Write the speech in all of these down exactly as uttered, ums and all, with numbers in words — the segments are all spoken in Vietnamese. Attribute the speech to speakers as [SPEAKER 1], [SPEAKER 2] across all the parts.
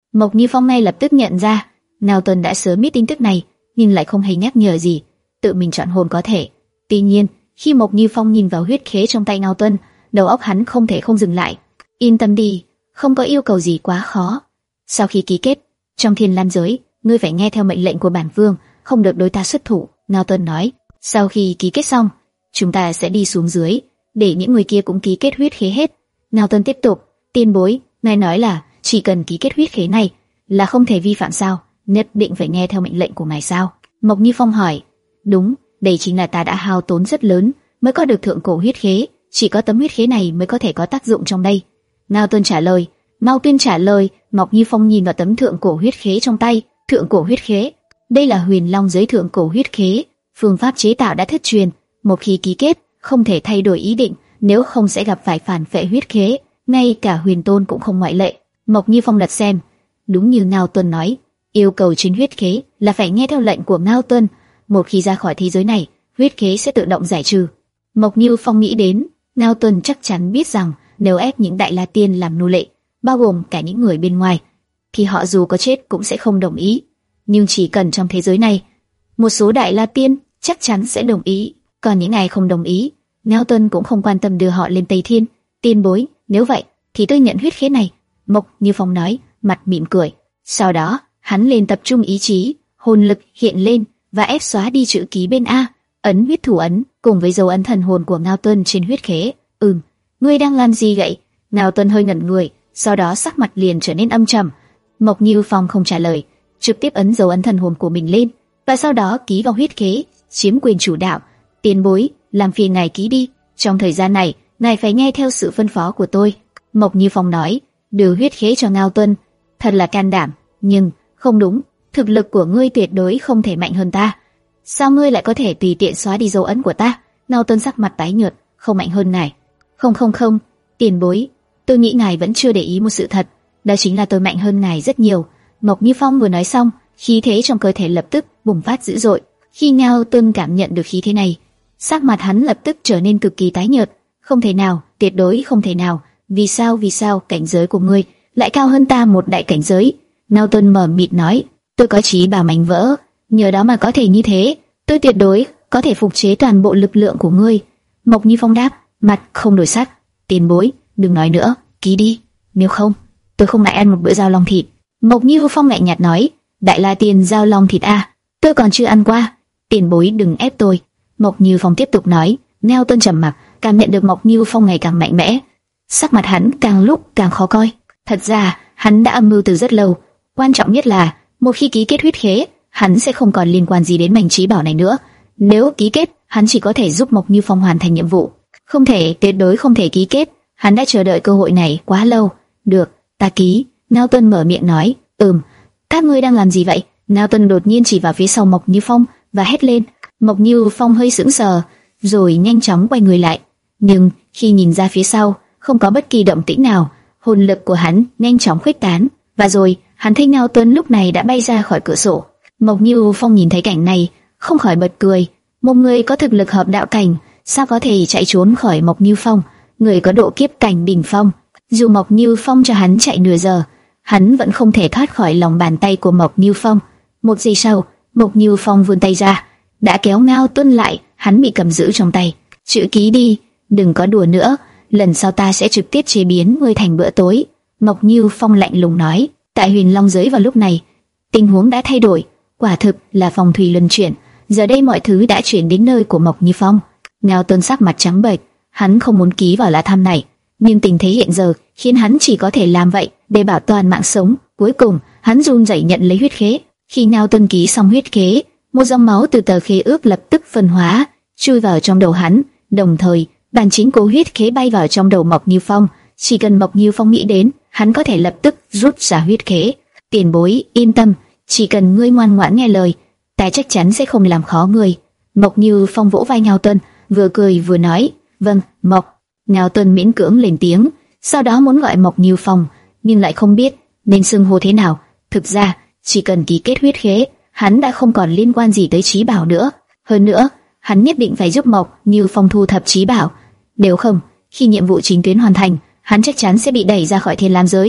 [SPEAKER 1] Mộc Như Phong ngay lập tức nhận ra, Ngao Tuân đã sớm biết tin tức này, nhưng lại không hề nhắc nhở gì, tự mình chọn hồn có thể. Tuy nhiên, khi Mộc Như Phong nhìn vào huyết khế trong tay Ngao Tuân, đầu óc hắn không thể không dừng lại. Yên tâm đi, không có yêu cầu gì quá khó. Sau khi ký kết, trong Thiên Lam giới, ngươi phải nghe theo mệnh lệnh của bản vương, không được đối ta xuất thủ. Ngao Tuân nói. Sau khi ký kết xong, chúng ta sẽ đi xuống dưới, để những người kia cũng ký kết huyết khế hết. Ngao Tuân tiếp tục. Tiên bối, ngài nói là chỉ cần ký kết huyết khế này là không thể vi phạm sao? Nhất định phải nghe theo mệnh lệnh của ngài sao? Mộc Như Phong hỏi. Đúng, đây chính là ta đã hao tốn rất lớn mới có được thượng cổ huyết khế, chỉ có tấm huyết khế này mới có thể có tác dụng trong đây. Ngao Tuân trả lời. Ngao Tuyên trả lời. Mộc Như Phong nhìn vào tấm thượng cổ huyết khế trong tay. Thượng cổ huyết khế, đây là Huyền Long giới thượng cổ huyết khế, phương pháp chế tạo đã thất truyền, một khi ký kết không thể thay đổi ý định, nếu không sẽ gặp phải phản phệ huyết khế, ngay cả Huyền Tôn cũng không ngoại lệ. Mộc Như Phong lật xem, đúng như Ngao Tuân nói, yêu cầu trên huyết khế là phải nghe theo lệnh của Ngao Tuân, một khi ra khỏi thế giới này, huyết khế sẽ tự động giải trừ. Mộc Như Phong nghĩ đến, Ngao Tuân chắc chắn biết rằng nếu ép những Đại La Tiên làm nô lệ, bao gồm cả những người bên ngoài, thì họ dù có chết cũng sẽ không đồng ý. Nhưng chỉ cần trong thế giới này, một số Đại La Tiên chắc chắn sẽ đồng ý, còn những ai không đồng ý, Ngao Tuân cũng không quan tâm đưa họ lên Tây Thiên. Tiên bối, nếu vậy thì tôi nhận huyết khế này. Mộc Như Phong nói, mặt mỉm cười. Sau đó, hắn lên tập trung ý chí, hồn lực hiện lên và ép xóa đi chữ ký bên A, ấn huyết thủ ấn cùng với dấu ấn thần hồn của Ngao Tuân trên huyết khế. Ừm, ngươi đang làm gì vậy? Ngao Tuân hơi ngẩn người, sau đó sắc mặt liền trở nên âm trầm. Mộc Như Phong không trả lời, trực tiếp ấn dấu ấn thần hồn của mình lên và sau đó ký vào huyết khế, chiếm quyền chủ đạo. Tiền bối, làm phiền ngài ký đi, trong thời gian này ngài phải nghe theo sự phân phó của tôi. Mộc Như Phong nói. Đưa huyết khế cho Ngao Tuân, thật là can đảm, nhưng không đúng, thực lực của ngươi tuyệt đối không thể mạnh hơn ta. Sao ngươi lại có thể tùy tiện xóa đi dấu ấn của ta? Ngao Tuân sắc mặt tái nhợt, không mạnh hơn ngài. Không không không, tiền bối, tôi nghĩ ngài vẫn chưa để ý một sự thật, đó chính là tôi mạnh hơn ngài rất nhiều. Mộc Như Phong vừa nói xong, khí thế trong cơ thể lập tức bùng phát dữ dội. Khi Ngao Tuân cảm nhận được khí thế này, sắc mặt hắn lập tức trở nên cực kỳ tái nhợt. Không thể nào, tuyệt đối không thể nào. Vì sao, vì sao cảnh giới của ngươi lại cao hơn ta một đại cảnh giới? Ngao Tuân mở mịt nói, tôi có trí bảo mảnh vỡ, nhờ đó mà có thể như thế, tôi tuyệt đối có thể phục chế toàn bộ lực lượng của ngươi. Mộc Như Phong đáp, mặt không đổi sắc. Tiền bối, đừng nói nữa, ký đi, nếu không, tôi không lại ăn một bữa dao long thịt. Mộc Như Phong lạnh nhạt nói, Đại La Tiên dao long thịt à, tôi còn chưa ăn qua. Tiền bối đừng ép tôi. Mộc Như Phong tiếp tục nói. Ngao Tuân trầm mặc, cảm nhận được Mộc Như Phong ngày càng mạnh mẽ, sắc mặt hắn càng lúc càng khó coi. Thật ra, hắn đã âm mưu từ rất lâu. Quan trọng nhất là, một khi ký kết huyết khế, hắn sẽ không còn liên quan gì đến mảnh trí bảo này nữa. Nếu ký kết, hắn chỉ có thể giúp Mộc Như Phong hoàn thành nhiệm vụ. Không thể, tuyệt đối không thể ký kết. Hắn đã chờ đợi cơ hội này quá lâu. Được, ta ký. Ngao Tuân mở miệng nói. Ừm, các ngươi đang làm gì vậy? Ngao Tuân đột nhiên chỉ vào phía sau Mộc Như Phong và hét lên. Mộc Như Phong hơi sững sờ, rồi nhanh chóng quay người lại. Nhưng khi nhìn ra phía sau, không có bất kỳ động tĩnh nào. Hồn lực của hắn nhanh chóng khuếch tán, và rồi hắn thấy Ngao Tuân lúc này đã bay ra khỏi cửa sổ. Mộc Như Phong nhìn thấy cảnh này, không khỏi bật cười. Một người có thực lực hợp đạo cảnh, sao có thể chạy trốn khỏi Mộc Như Phong, người có độ kiếp cảnh đỉnh phong? Dù Mộc Như Phong cho hắn chạy nửa giờ, hắn vẫn không thể thoát khỏi lòng bàn tay của Mộc Như Phong. Một giây sau, Mộc Như Phong vươn tay ra, đã kéo Ngao Tuân lại, hắn bị cầm giữ trong tay. Chữ ký đi, đừng có đùa nữa, lần sau ta sẽ trực tiếp chế biến ngươi thành bữa tối. Mộc Như Phong lạnh lùng nói. Tại Huyền Long giới vào lúc này, tình huống đã thay đổi, quả thực là phong thủy luân chuyển. Giờ đây mọi thứ đã chuyển đến nơi của Mộc Như Phong. Ngao Tuân sắc mặt trắng bệch, hắn không muốn ký vào lá thăm này, nhưng tình thế hiện giờ khiến hắn chỉ có thể làm vậy để bảo toàn mạng sống. Cuối cùng, hắn run rẩy nhận lấy huyết khế. Khi Ngao Tuân ký xong huyết khế, một dòng máu từ tờ khế ước lập tức phân hóa, chui vào trong đầu hắn. Đồng thời, bản chính của huyết khế bay vào trong đầu Mộc Như Phong. Chỉ cần Mộc Như Phong nghĩ đến, hắn có thể lập tức rút ra huyết khế. Tiền bối yên tâm, chỉ cần ngươi ngoan ngoãn nghe lời, ta chắc chắn sẽ không làm khó ngươi. Mộc Như Phong vỗ vai Ngao Tuân, vừa cười vừa nói. Vâng, Mộc. Ngao Tuân miễn cưỡng lên tiếng, sau đó muốn gọi Mộc Như Phong, nhưng lại không biết nên xưng hô thế nào. Thực ra, chỉ cần ký kết huyết khế, hắn đã không còn liên quan gì tới trí bảo nữa. Hơn nữa, hắn nhất định phải giúp Mộc Như Phong thu thập trí bảo. Nếu không, khi nhiệm vụ chính tuyến hoàn thành, hắn chắc chắn sẽ bị đẩy ra khỏi Thiên Lam giới.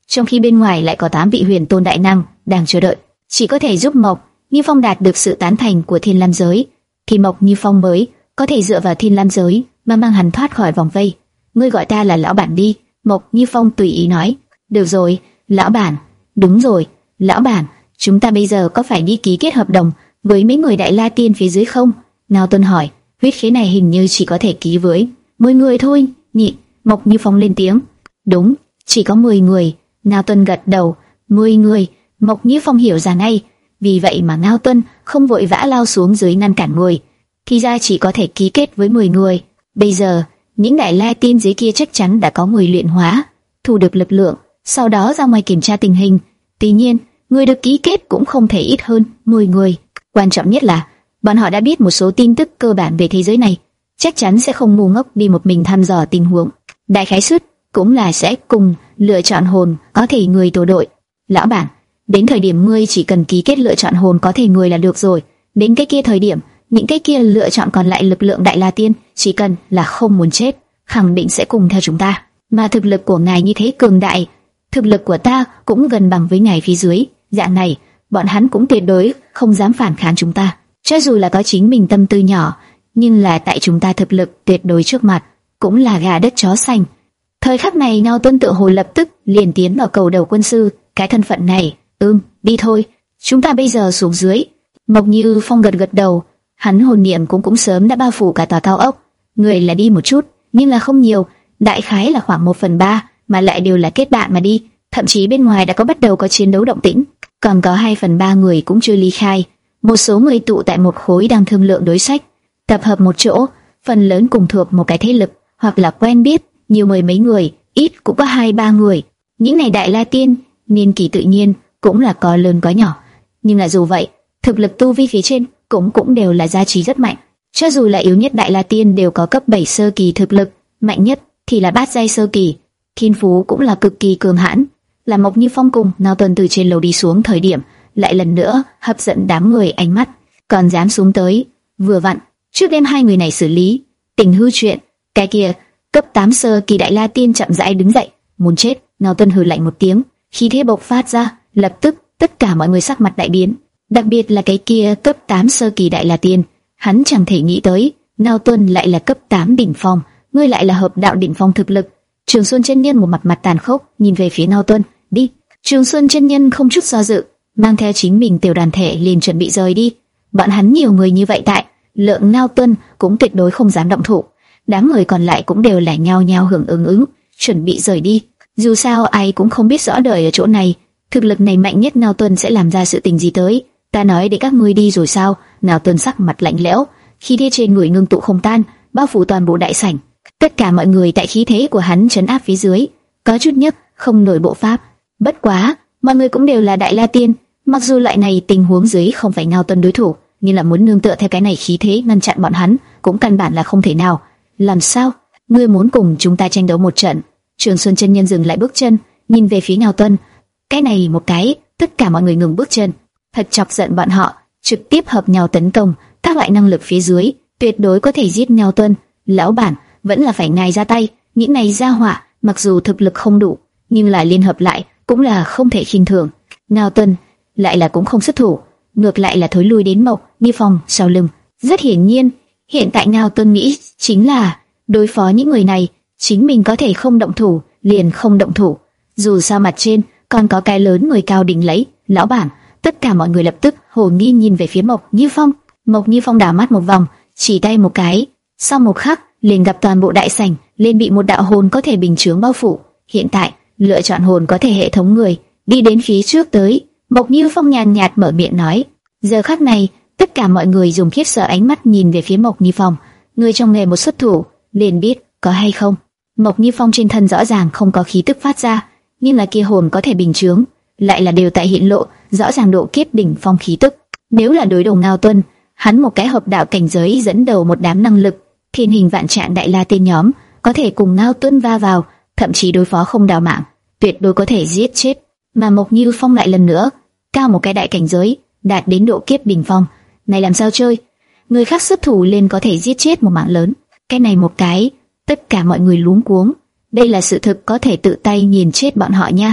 [SPEAKER 1] trong khi bên ngoài lại có tám vị huyền tôn đại năng đang chờ đợi, chỉ có thể giúp Mộc Như Phong đạt được sự tán thành của Thiên Lam giới, thì Mộc Như Phong mới có thể dựa vào Thiên Lam giới mà mang hắn thoát khỏi vòng vây. Ngươi gọi ta là lão bản đi, Mộc Như Phong tùy ý nói. Được rồi, lão bản. Đúng rồi, lão bản, chúng ta bây giờ có phải đi ký kết hợp đồng với mấy người Đại La Tiên phía dưới không? Ngao Tuân hỏi. Huyết khế này hình như chỉ có thể ký với mười người thôi nhỉ? Mộc Như Phong lên tiếng. Đúng, chỉ có mười người. Ngao Tuân gật đầu. Mười người. Mộc Như Phong hiểu ra ngay. Vì vậy mà Ngao Tuân không vội vã lao xuống dưới ngăn cản người. Thì ra chỉ có thể ký kết với mười người. Bây giờ những Đại La Tiên dưới kia chắc chắn đã có người luyện hóa, thu được lực lượng, sau đó ra ngoài kiểm tra tình hình. Tuy nhiên, người được ký kết cũng không thể ít hơn mười người. Quan trọng nhất là bọn họ đã biết một số tin tức cơ bản về thế giới này, chắc chắn sẽ không ngu ngốc đi một mình thăm dò tình huống. Đại khái suất cũng là sẽ cùng lựa chọn hồn có thể người tổ đội. Lão bản, đến thời điểm ngươi chỉ cần ký kết lựa chọn hồn có thể người là được rồi. Đến cái kia thời điểm, những cái kia lựa chọn còn lại lực lượng Đại La Tiên, chỉ cần là không muốn chết, khẳng định sẽ cùng theo chúng ta. Mà thực lực của ngài như thế cường đại, thực lực của ta cũng gần bằng với ngài phía dưới, dạng này, bọn hắn cũng tuyệt đối không dám phản kháng chúng ta. Cho dù là có chính mình tâm tư nhỏ, nhưng là tại chúng ta thực lực tuyệt đối trước mặt, cũng là gà đất chó xanh. Thời khắc này Ngao Tuân tự hồ lập tức liền tiến vào cầu đầu quân sư, cái thân phận này, ừm, đi thôi, chúng ta bây giờ xuống dưới. Mộc Như Phong gật gật đầu, hắn hồn niệm cũng cũng sớm đã bao phủ cả tòa cao ốc. Người là đi một chút, nhưng là không nhiều, đại khái là khoảng một phần ba, mà lại đều là kết bạn mà đi. Thậm chí bên ngoài đã có bắt đầu có chiến đấu động tĩnh, còn có hai phần ba người cũng chưa ly khai. Một số người tụ tại một khối đang thương lượng đối sách, tập hợp một chỗ, phần lớn cùng thuộc một cái thế lực, hoặc là quen biết, nhiều mười mấy người, ít cũng có hai ba người. Những này Đại La Tiên, niên kỳ tự nhiên cũng là có lớn có nhỏ, nhưng là dù vậy, thực lực tu vi phía trên cũng cũng đều là gia trì rất mạnh. Cho dù là yếu nhất Đại La Tiên đều có cấp bảy sơ kỳ thực lực, mạnh nhất thì là bát giai sơ kỳ, thiên phú cũng là cực kỳ cường hãn. Là Mộc Như Phong cùng Ngao Tuân từ trên lầu đi xuống thời điểm, lại lần nữa hấp dẫn đám người ánh mắt, còn dám xuống tới, vừa vặn trước đêm hai người này xử lý tình hư chuyện. Cái kia cấp tám sơ kỳ Đại La Tiên chậm rãi đứng dậy, muốn chết. Ngao Tuân hừ lạnh một tiếng, khí thế bộc phát ra, lập tức tất cả mọi người sắc mặt đại biến, đặc biệt là cái kia cấp tám sơ kỳ Đại La Tiên. Hắn chẳng thể nghĩ tới Ngao Tuân lại là cấp tám đỉnh phong, ngươi lại là hợp đạo đỉnh phong thực lực. Trường Xuân chân nhân một mặt mặt tàn khốc nhìn về phía Ngao Tuân. Đi. Trường Xuân chân nhân không chút do dự, mang theo chính mình tiểu đoàn thể liền chuẩn bị rời đi. Bọn hắn nhiều người như vậy tại, lượng Ngao Tuân cũng tuyệt đối không dám động thủ. Đám người còn lại cũng đều là nhao nhao hưởng ứng ứng, chuẩn bị rời đi. Dù sao ai cũng không biết rõ đời ở chỗ này, thực lực này mạnh nhất Ngao Tuân sẽ làm ra sự tình gì tới. Ta nói để các ngươi đi rồi sao? Ngao Tuân sắc mặt lạnh lẽo, khí thế trên người ngưng tụ không tan, bao phủ toàn bộ đại sảnh. Tất cả mọi người tại khí thế của hắn trấn áp phía dưới, có chút nhấc không nổi bộ pháp. Bất quá, mọi người cũng đều là Đại La Tiên, mặc dù loại này tình huống dưới không phải Ngao Tuân đối thủ, nhưng là muốn nương tựa theo cái này khí thế ngăn chặn bọn hắn, cũng căn bản là không thể nào. Làm sao? Ngươi muốn cùng chúng ta tranh đấu một trận? Trường Xuân chân nhân dừng lại bước chân, nhìn về phía Ngao Tuân. Cái này một cái, tất cả mọi người ngừng bước chân, thật chọc giận bọn họ, trực tiếp hợp nhau tấn công. Các loại năng lực phía dưới, tuyệt đối có thể giết Ngao Tuân. Lão bản, vẫn là phải ngài ra tay. Những này gia hỏa, mặc dù thực lực không đủ, nhưng là liên hợp lại cũng là không thể khinh thường. Ngao Tuân lại là cũng không xuất thủ, ngược lại là thối lui đến Mộc Như Phong sau lưng. Rất hiển nhiên, hiện tại Ngao Tuân nghĩ chính là đối phó những người này, chính mình có thể không động thủ, liền không động thủ. Dù sao mặt trên còn có cái lớn người cao đỉnh lấy. Lão bản, tất cả mọi người lập tức hồ nghi nhìn về phía Mộc Như Phong. Mộc Như Phong đảo mắt một vòng, chỉ tay một cái, sau một khắc liền gặp toàn bộ đại sảnh liền bị một đạo hồn có thể bình chướng bao phủ. Hiện tại lựa chọn hồn có thể hệ thống người đi đến phía trước tới. Mộc Như Phong nhàn nhạt mở miệng nói. Giờ khắc này, tất cả mọi người dùng khiếp sợ ánh mắt nhìn về phía Mộc Như Phong. Người trong nghề một xuất thủ, liền biết có hay không. Mộc Như Phong trên thân rõ ràng không có khí tức phát ra, nhưng là kia hồn có thể bình chướng, lại là đều tại hiện lộ rõ ràng độ kiếp đỉnh phong khí tức. Nếu là đối đầu Ngao Tuân, hắn một cái hợp đạo cảnh giới dẫn đầu một đám năng lực thiên hình vạn trạng Đại La Tiên nhóm, có thể cùng Ngao Tuân va vào, thậm chí đối phó không đào mạng, tuyệt đối có thể giết chết. Mà Mộc Như Phong lại lần nữa cao một cái đại cảnh giới, đạt đến độ kiếp đỉnh phong, này làm sao chơi? Người khác xuất thủ lên có thể giết chết một mạng lớn, cái này một cái, tất cả mọi người luống cuống. Đây là sự thực có thể tự tay nhìn chết bọn họ nha.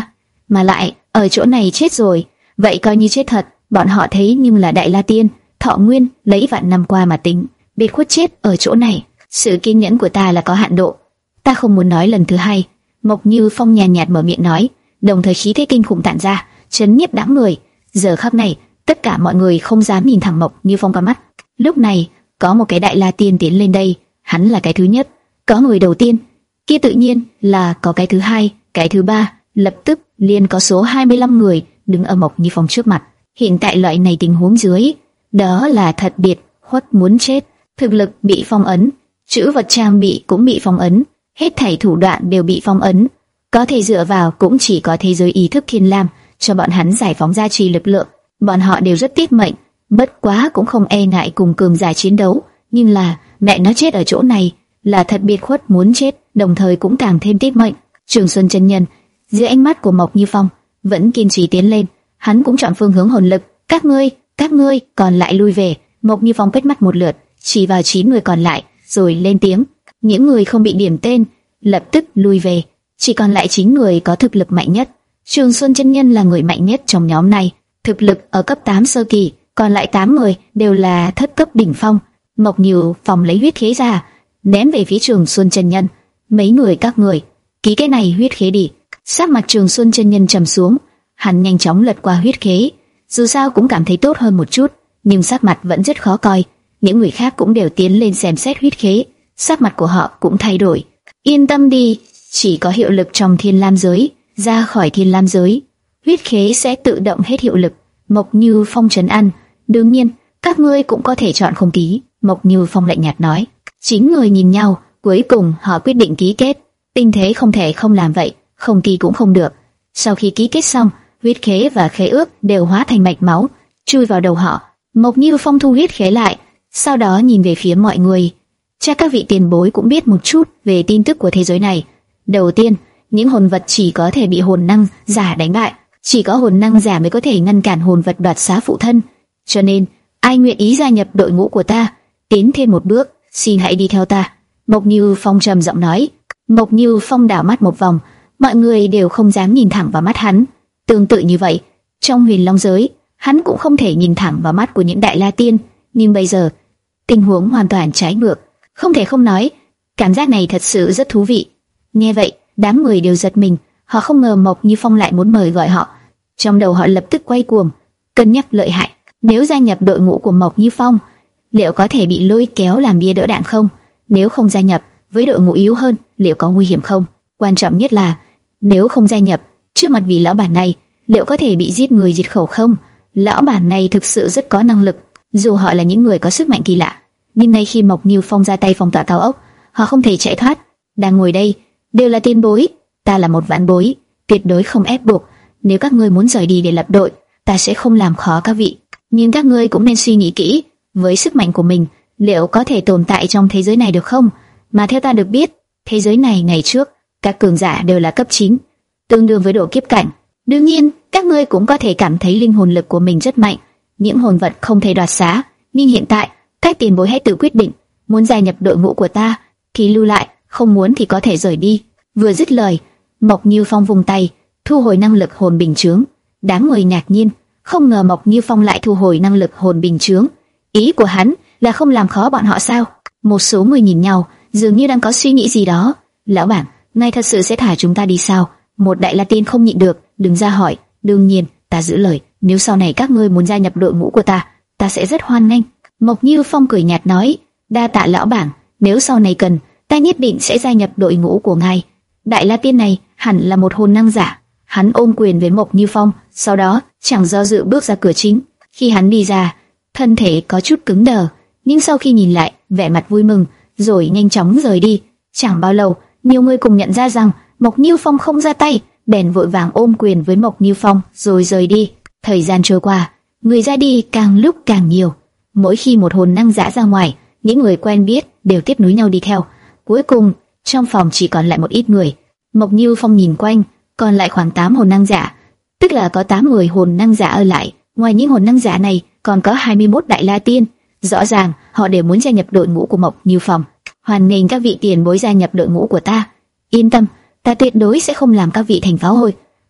[SPEAKER 1] mà lại ở chỗ này chết rồi, vậy coi như chết thật. Bọn họ thấy nhưng là Đại La Tiên, thọ nguyên lấy vạn năm qua mà tính, biệt khuất chết ở chỗ này. Sự kiên nhẫn của ta là có hạn độ, ta không muốn nói lần thứ hai. Mộc Như Phong nhàn nhạt mở miệng nói, đồng thời khí thế kinh khủng tản ra, chấn nhiếp đám người. Giờ khắc này, tất cả mọi người không dám nhìn thẳng Mộc Như Phong qua mắt. Lúc này, có một cái Đại La Tiên tiến lên đây, hắn là cái thứ nhất. Có người đầu tiên, kia tự nhiên là có cái thứ hai, cái thứ ba, lập tức liền có số hai mươi lăm người đứng ở Mộc Như Phong trước mặt. Hiện tại loại này tình huống dưới, đó là thật biệt khuất muốn chết. Thực lực bị phong ấn, chữ vật trang bị cũng bị phong ấn, hết thảy thủ đoạn đều bị phong ấn. Có thể dựa vào cũng chỉ có thế giới ý thức Thiên Lam cho bọn hắn giải phóng ra trì lực lượng. Bọn họ đều rất tiếc mệnh, bất quá cũng không e ngại cùng cường giả chiến đấu. Nhưng là mẹ nó chết ở chỗ này là thật biệt khuất muốn chết, đồng thời cũng càng thêm tiếc mệnh. Trường Xuân chân nhân dưới ánh mắt của Mộc Như Phong vẫn kiên trì tiến lên, hắn cũng chọn phương hướng hồn lực. Các ngươi, các ngươi còn lại lui về. Mộc Như Phong quét mắt một lượt, chỉ vào chín người còn lại, rồi lên tiếng. Những người không bị điểm tên lập tức lui về, chỉ còn lại chín người có thực lực mạnh nhất. Trường Xuân chân nhân là người mạnh nhất trong nhóm này, thực lực ở cấp tám sơ kỳ, còn lại tám người đều là thất cấp đỉnh phong. Mộc Như Phong lấy huyết khế ra, ném về phía Trường Xuân chân nhân. Mấy người các người, ký cái này huyết khế đi. Sắc mặt Trường Xuân chân nhân trầm xuống, hắn nhanh chóng lật qua huyết khế, dù sao cũng cảm thấy tốt hơn một chút, nhưng sắc mặt vẫn rất khó coi. Những người khác cũng đều tiến lên xem xét huyết khế, sắc mặt của họ cũng thay đổi. Yên tâm đi, chỉ có hiệu lực trong Thiên Lam giới, ra khỏi Thiên Lam giới, huyết khế sẽ tự động hết hiệu lực. Mộc Như Phong trấn an, đương nhiên các ngươi cũng có thể chọn không ký. Mộc Như Phong lạnh nhạt nói. Chín người nhìn nhau, cuối cùng họ quyết định ký kết. Tình thế không thể không làm vậy, không ký cũng không được. Sau khi ký kết xong, huyết khế và khế ước đều hóa thành mạch máu, chui vào đầu họ. Mộc Như Phong thu huyết khế lại, sau đó nhìn về phía mọi người. Chắc các vị tiền bối cũng biết một chút về tin tức của thế giới này. Đầu tiên, những hồn vật chỉ có thể bị hồn năng giả đánh bại, chỉ có hồn năng giả mới có thể ngăn cản hồn vật đoạt xá phụ thân. Cho nên, ai nguyện ý gia nhập đội ngũ của ta, tiến thêm một bước, xin hãy đi theo ta. Mộc Như Phong trầm giọng nói. Mộc Như Phong đảo mắt một vòng, mọi người đều không dám nhìn thẳng vào mắt hắn. Tương tự như vậy, trong Huyền Long giới, hắn cũng không thể nhìn thẳng vào mắt của những Đại La Tiên, nhưng bây giờ, tình huống hoàn toàn trái ngược. Không thể không nói, cảm giác này thật sự rất thú vị. Nghe vậy, đám người đều giật mình, họ không ngờ Mộc Như Phong lại muốn mời gọi họ. Trong đầu họ lập tức quay cuồng, cân nhắc lợi hại. Nếu gia nhập đội ngũ của Mộc Như Phong, liệu có thể bị lôi kéo làm bia đỡ đạn không? Nếu không gia nhập, với đội ngũ yếu hơn, liệu có nguy hiểm không? Quan trọng nhất là, nếu không gia nhập, trước mặt vị lão bản này, liệu có thể bị giết người diệt khẩu không? Lão bản này thực sự rất có năng lực, dù họ là những người có sức mạnh kỳ lạ, nhưng ngay khi Mộc Như Phong ra tay phong tỏa cao ốc, họ không thể chạy thoát. Đang ngồi đây đều là tiền bối, ta là một vạn bối, tuyệt đối không ép buộc. Nếu các ngươi muốn rời đi để lập đội, ta sẽ không làm khó các vị, nhưng các ngươi cũng nên suy nghĩ kỹ, với sức mạnh của mình, liệu có thể tồn tại trong thế giới này được không? Mà theo ta được biết, thế giới này ngày trước, các cường giả đều là cấp chín, tương đương với độ kiếp cảnh. Đương nhiên, các ngươi cũng có thể cảm thấy linh hồn lực của mình rất mạnh, những hồn vật không thể đoạt xá, nhưng hiện tại, các tiền bối hãy tự quyết định, muốn gia nhập đội ngũ của ta thì lưu lại, không muốn thì có thể rời đi. Vừa dứt lời, Mộc Như Phong vùng tay, thu hồi năng lực hồn bình chướng. Đám người ngạc nhiên, không ngờ Mộc Như Phong lại thu hồi năng lực hồn bình chướng. Ý của hắn là không làm khó bọn họ sao? Một số người nhìn nhau, dường như đang có suy nghĩ gì đó. Lão bản, ngài thật sự sẽ thả chúng ta đi sao? Một Đại La Tiên không nhịn được, đứng ra hỏi. Đương nhiên, ta giữ lời, nếu sau này các ngươi muốn gia nhập đội ngũ của ta, ta sẽ rất hoan nghênh. Mộc Như Phong cười nhạt nói. Đa tạ lão bản, nếu sau này cần, ta nhất định sẽ gia nhập đội ngũ của ngài. Đại La Tiên này hẳn là một hồn năng giả. Hắn ôm quyền với Mộc Như Phong, sau đó chẳng do dự bước ra cửa chính. Khi hắn đi ra, thân thể có chút cứng đờ, nhưng sau khi nhìn lại, vẻ mặt vui mừng, rồi nhanh chóng rời đi. Chẳng bao lâu, nhiều người cùng nhận ra rằng Mộc Như Phong không ra tay, bèn vội vàng ôm quyền với Mộc Như Phong rồi rời đi. Thời gian trôi qua, người ra đi càng lúc càng nhiều. Mỗi khi một hồn năng giả ra ngoài, những người quen biết đều tiếp nối nhau đi theo. Cuối cùng, trong phòng chỉ còn lại một ít người. Mộc Như Phong nhìn quanh, còn lại khoảng tám hồn năng giả, tức là có tám người hồn năng giả ở lại. Ngoài những hồn năng giả này, còn có hai mươi mốt Đại La Tiên. Rõ ràng, họ đều muốn gia nhập đội ngũ của Mộc Như Phong. Hoan nghênh các vị tiền bối gia nhập đội ngũ của ta. Yên tâm, ta tuyệt đối sẽ không làm các vị thành pháo hôi.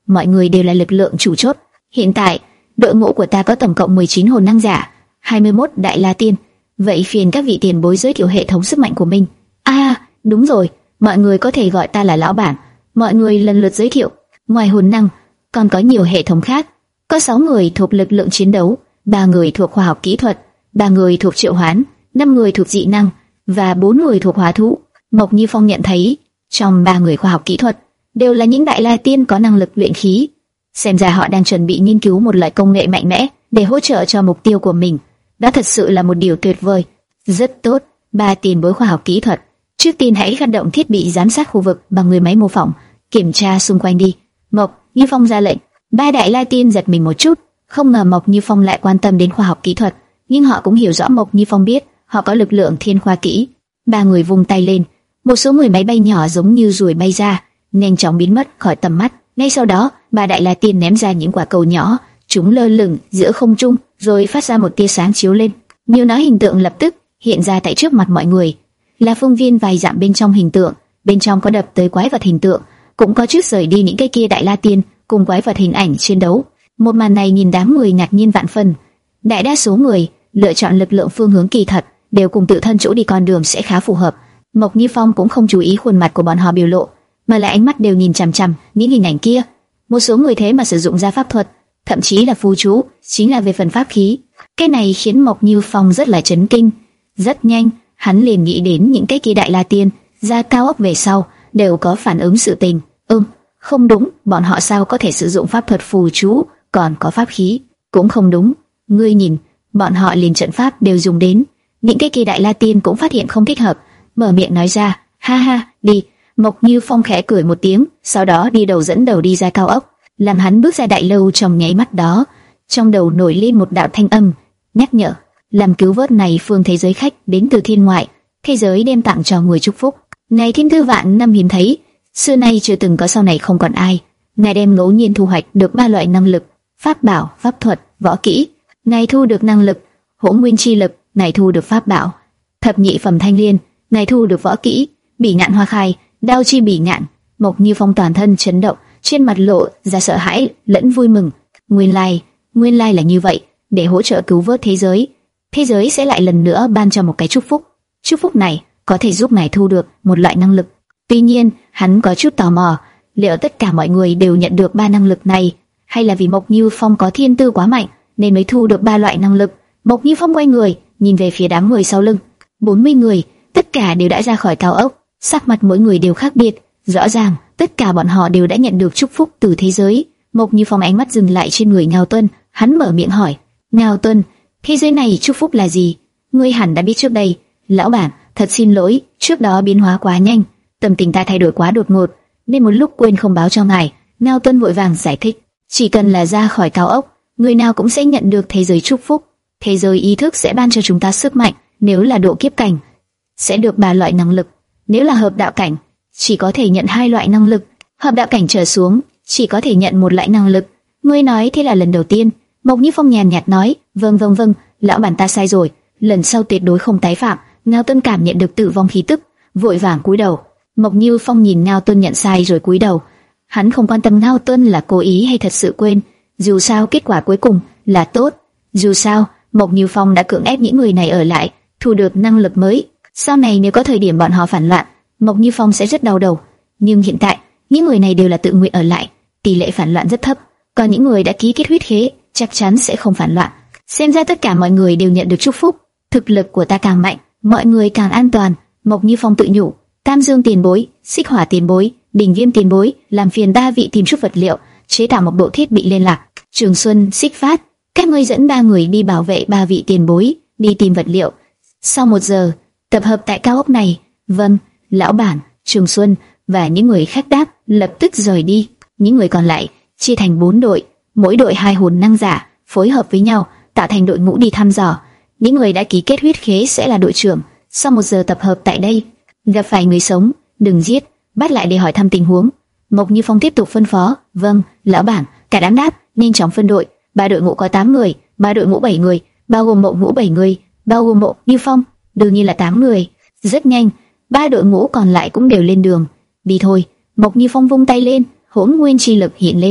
[SPEAKER 1] mọi người đều là lực lượng chủ chốt. Hiện tại, đội ngũ của ta có tổng cộng mười chín hồn năng giả, hai mươi mốt đại la tiên. Vậy phiền các vị tiền bối giới thiệu hệ thống sức mạnh của mình. À, đúng rồi, mọi người có thể gọi ta là lão bản. Mọi người lần lượt giới thiệu. Ngoài hồn năng, còn có nhiều hệ thống khác. Có sáu người thuộc lực lượng chiến đấu, ba người thuộc khoa học kỹ thuật, ba người thuộc triệu hoán, năm người thuộc dị năng và bốn người thuộc hóa thú. Mộc Như Phong nhận thấy, trong ba người khoa học kỹ thuật đều là những đại la tiên có năng lực luyện khí. Xem ra họ đang chuẩn bị nghiên cứu một loại công nghệ mạnh mẽ để hỗ trợ cho mục tiêu của mình. Đó thật sự là một điều tuyệt vời. Rất tốt, ba tiền bối khoa học kỹ thuật. Trước tiên hãy phát động thiết bị giám sát khu vực bằng người máy mô phỏng, kiểm tra xung quanh đi. Mộc Như Phong ra lệnh. Ba đại la tiên giật mình một chút, không ngờ Mộc Như Phong lại quan tâm đến khoa học kỹ thuật, nhưng họ cũng hiểu rõ Mộc Như Phong biết họ có lực lượng thiên khoa kỹ. Ba người vung tay lên, một số người máy bay nhỏ giống như ruồi bay ra, nhanh chóng biến mất khỏi tầm mắt. Ngay sau đó, ba đại la tiên ném ra những quả cầu nhỏ, chúng lơ lửng giữa không trung, rồi phát ra một tia sáng chiếu lên. Nhiều nói hình tượng lập tức hiện ra tại trước mặt mọi người, là phương viên vài dặm bên trong hình tượng, bên trong có đập tới quái vật hình tượng, cũng có chút rời đi những cái kia đại la tiên cùng quái vật hình ảnh chiến đấu. Một màn này nhìn đám người ngạc nhiên vạn phần. Đại đa số người lựa chọn lực lượng phương hướng kỳ thật đều cùng tự thân chỗ đi con đường sẽ khá phù hợp. Mộc Như Phong cũng không chú ý khuôn mặt của bọn họ biểu lộ, mà lại ánh mắt đều nhìn chằm chằm những hình ảnh kia. Một số người thế mà sử dụng ra pháp thuật, thậm chí là phù chú, chính là về phần pháp khí. Cái này khiến Mộc Như Phong rất là chấn kinh. Rất nhanh, hắn liền nghĩ đến những cái kia đại la tiên ra cao ốc về sau đều có phản ứng sự tình. Ừm, không đúng, bọn họ sao có thể sử dụng pháp thuật phù chú, còn có pháp khí? Cũng không đúng. Ngươi nhìn, bọn họ liền trận pháp đều dùng đến. Những cái kia đại la tiên cũng phát hiện không thích hợp, mở miệng nói ra, ha ha, đi. Mộc Như Phong khẽ cười một tiếng, sau đó đi đầu dẫn đầu đi ra cao ốc. Làm hắn bước ra đại lâu trong nháy mắt đó, trong đầu nổi lên một đạo thanh âm nhắc nhở, làm cứu vớt này phương thế giới khách đến từ thiên ngoại, thế giới đem tặng cho người chúc phúc. Này thiên thư vạn năm hiếm thấy, xưa nay chưa từng có, sau này không còn ai. Ngài đem ngẫu nhiên thu hoạch được ba loại năng lực: pháp bảo, pháp thuật, võ kỹ. Ngài thu được năng lực hỗn nguyên chi lực, ngài thu được pháp bảo thập nhị phẩm thanh liên, ngài thu được võ kỹ bỉ ngạn hoa khai, đao chi bỉ ngạn. Mộc Như Phong toàn thân chấn động, trên mặt lộ ra sợ hãi lẫn vui mừng. Nguyên lai, nguyên lai là như vậy. Để hỗ trợ cứu vớt thế giới, thế giới sẽ lại lần nữa ban cho một cái chúc phúc. Chúc phúc này có thể giúp ngài thu được một loại năng lực. Tuy nhiên, hắn có chút tò mò, liệu tất cả mọi người đều nhận được ba năng lực này, hay là vì Mộc Như Phong có thiên tư quá mạnh nên mới thu được ba loại năng lực? Mộc Như Phong quay người, nhìn về phía đám người sau lưng. bốn mươi người, tất cả đều đã ra khỏi cao ốc, sắc mặt mỗi người đều khác biệt, rõ ràng tất cả bọn họ đều đã nhận được chúc phúc từ thế giới. Mộc Như Phong ánh mắt dừng lại trên người Ngao Tuân, hắn mở miệng hỏi, Ngao Tuân, thế giới này chúc phúc là gì? Ngươi hẳn đã biết trước đây. Lão bản, thật xin lỗi, trước đó biến hóa quá nhanh, tâm tình ta thay đổi quá đột ngột, nên một lúc quên không báo cho ngài. Ngao Tuân vội vàng giải thích, chỉ cần là ra khỏi cao ốc, người nào cũng sẽ nhận được thế giới chúc phúc. Thế giới ý thức sẽ ban cho chúng ta sức mạnh, nếu là độ kiếp cảnh, sẽ được ba loại năng lực. Nếu là hợp đạo cảnh, chỉ có thể nhận hai loại năng lực. Hợp đạo cảnh trở xuống, chỉ có thể nhận một loại năng lực. Ngươi nói thế là lần đầu tiên. Mộc Như Phong nhàn nhạt nói, vâng vâng vâng, lão bản ta sai rồi, lần sau tuyệt đối không tái phạm. Ngao Tuân cảm nhận được tử vong khí tức, vội vàng cúi đầu. Mộc Như Phong nhìn Ngao Tuân nhận sai rồi cúi đầu. Hắn không quan tâm Ngao Tuân là cố ý hay thật sự quên, dù sao kết quả cuối cùng là tốt. Dù sao, Mộc Như Phong đã cưỡng ép những người này ở lại, thu được năng lực mới. Sau này nếu có thời điểm bọn họ phản loạn, Mộc Như Phong sẽ rất đau đầu. Nhưng hiện tại, những người này đều là tự nguyện ở lại, tỷ lệ phản loạn rất thấp. Còn những người đã ký kết huyết khế, chắc chắn sẽ không phản loạn. Xem ra tất cả mọi người đều nhận được chúc phúc. Thực lực của ta càng mạnh, mọi người càng an toàn. Mộc Như Phong tự nhủ. Tam Dương tiền bối, Xích Hỏa tiền bối, Đình Viêm tiền bối, làm phiền ba vị tìm chút vật liệu, chế tạo một bộ thiết bị liên lạc. Trường Xuân, Xích Phát, các ngươi dẫn ba người đi bảo vệ ba vị tiền bối, đi tìm vật liệu. Sau một giờ, tập hợp tại cao ốc này. Vâng, lão bản. Trường Xuân và những người khác đáp, lập tức rời đi. Những người còn lại chia thành bốn đội, mỗi đội hai hồn năng giả, phối hợp với nhau tạo thành đội ngũ đi thăm dò. Những người đã ký kết huyết khế sẽ là đội trưởng. Sau một giờ tập hợp tại đây, gặp phải người sống, đừng giết, bắt lại để hỏi thăm tình huống. Mộc Như Phong tiếp tục phân phó. Vâng, lão bản. Cả đám đáp, nhanh chóng phân đội. Ba đội ngũ có tám người, ba đội ngũ bảy người, bao gồm Mộc ngũ bảy người, bao gồm Mộc Như Phong, đương nhiên là tám người. Rất nhanh, ba đội ngũ còn lại cũng đều lên đường. Đi thôi. Mộc Như Phong vung tay lên, hỗn nguyên chi lực hiện lên,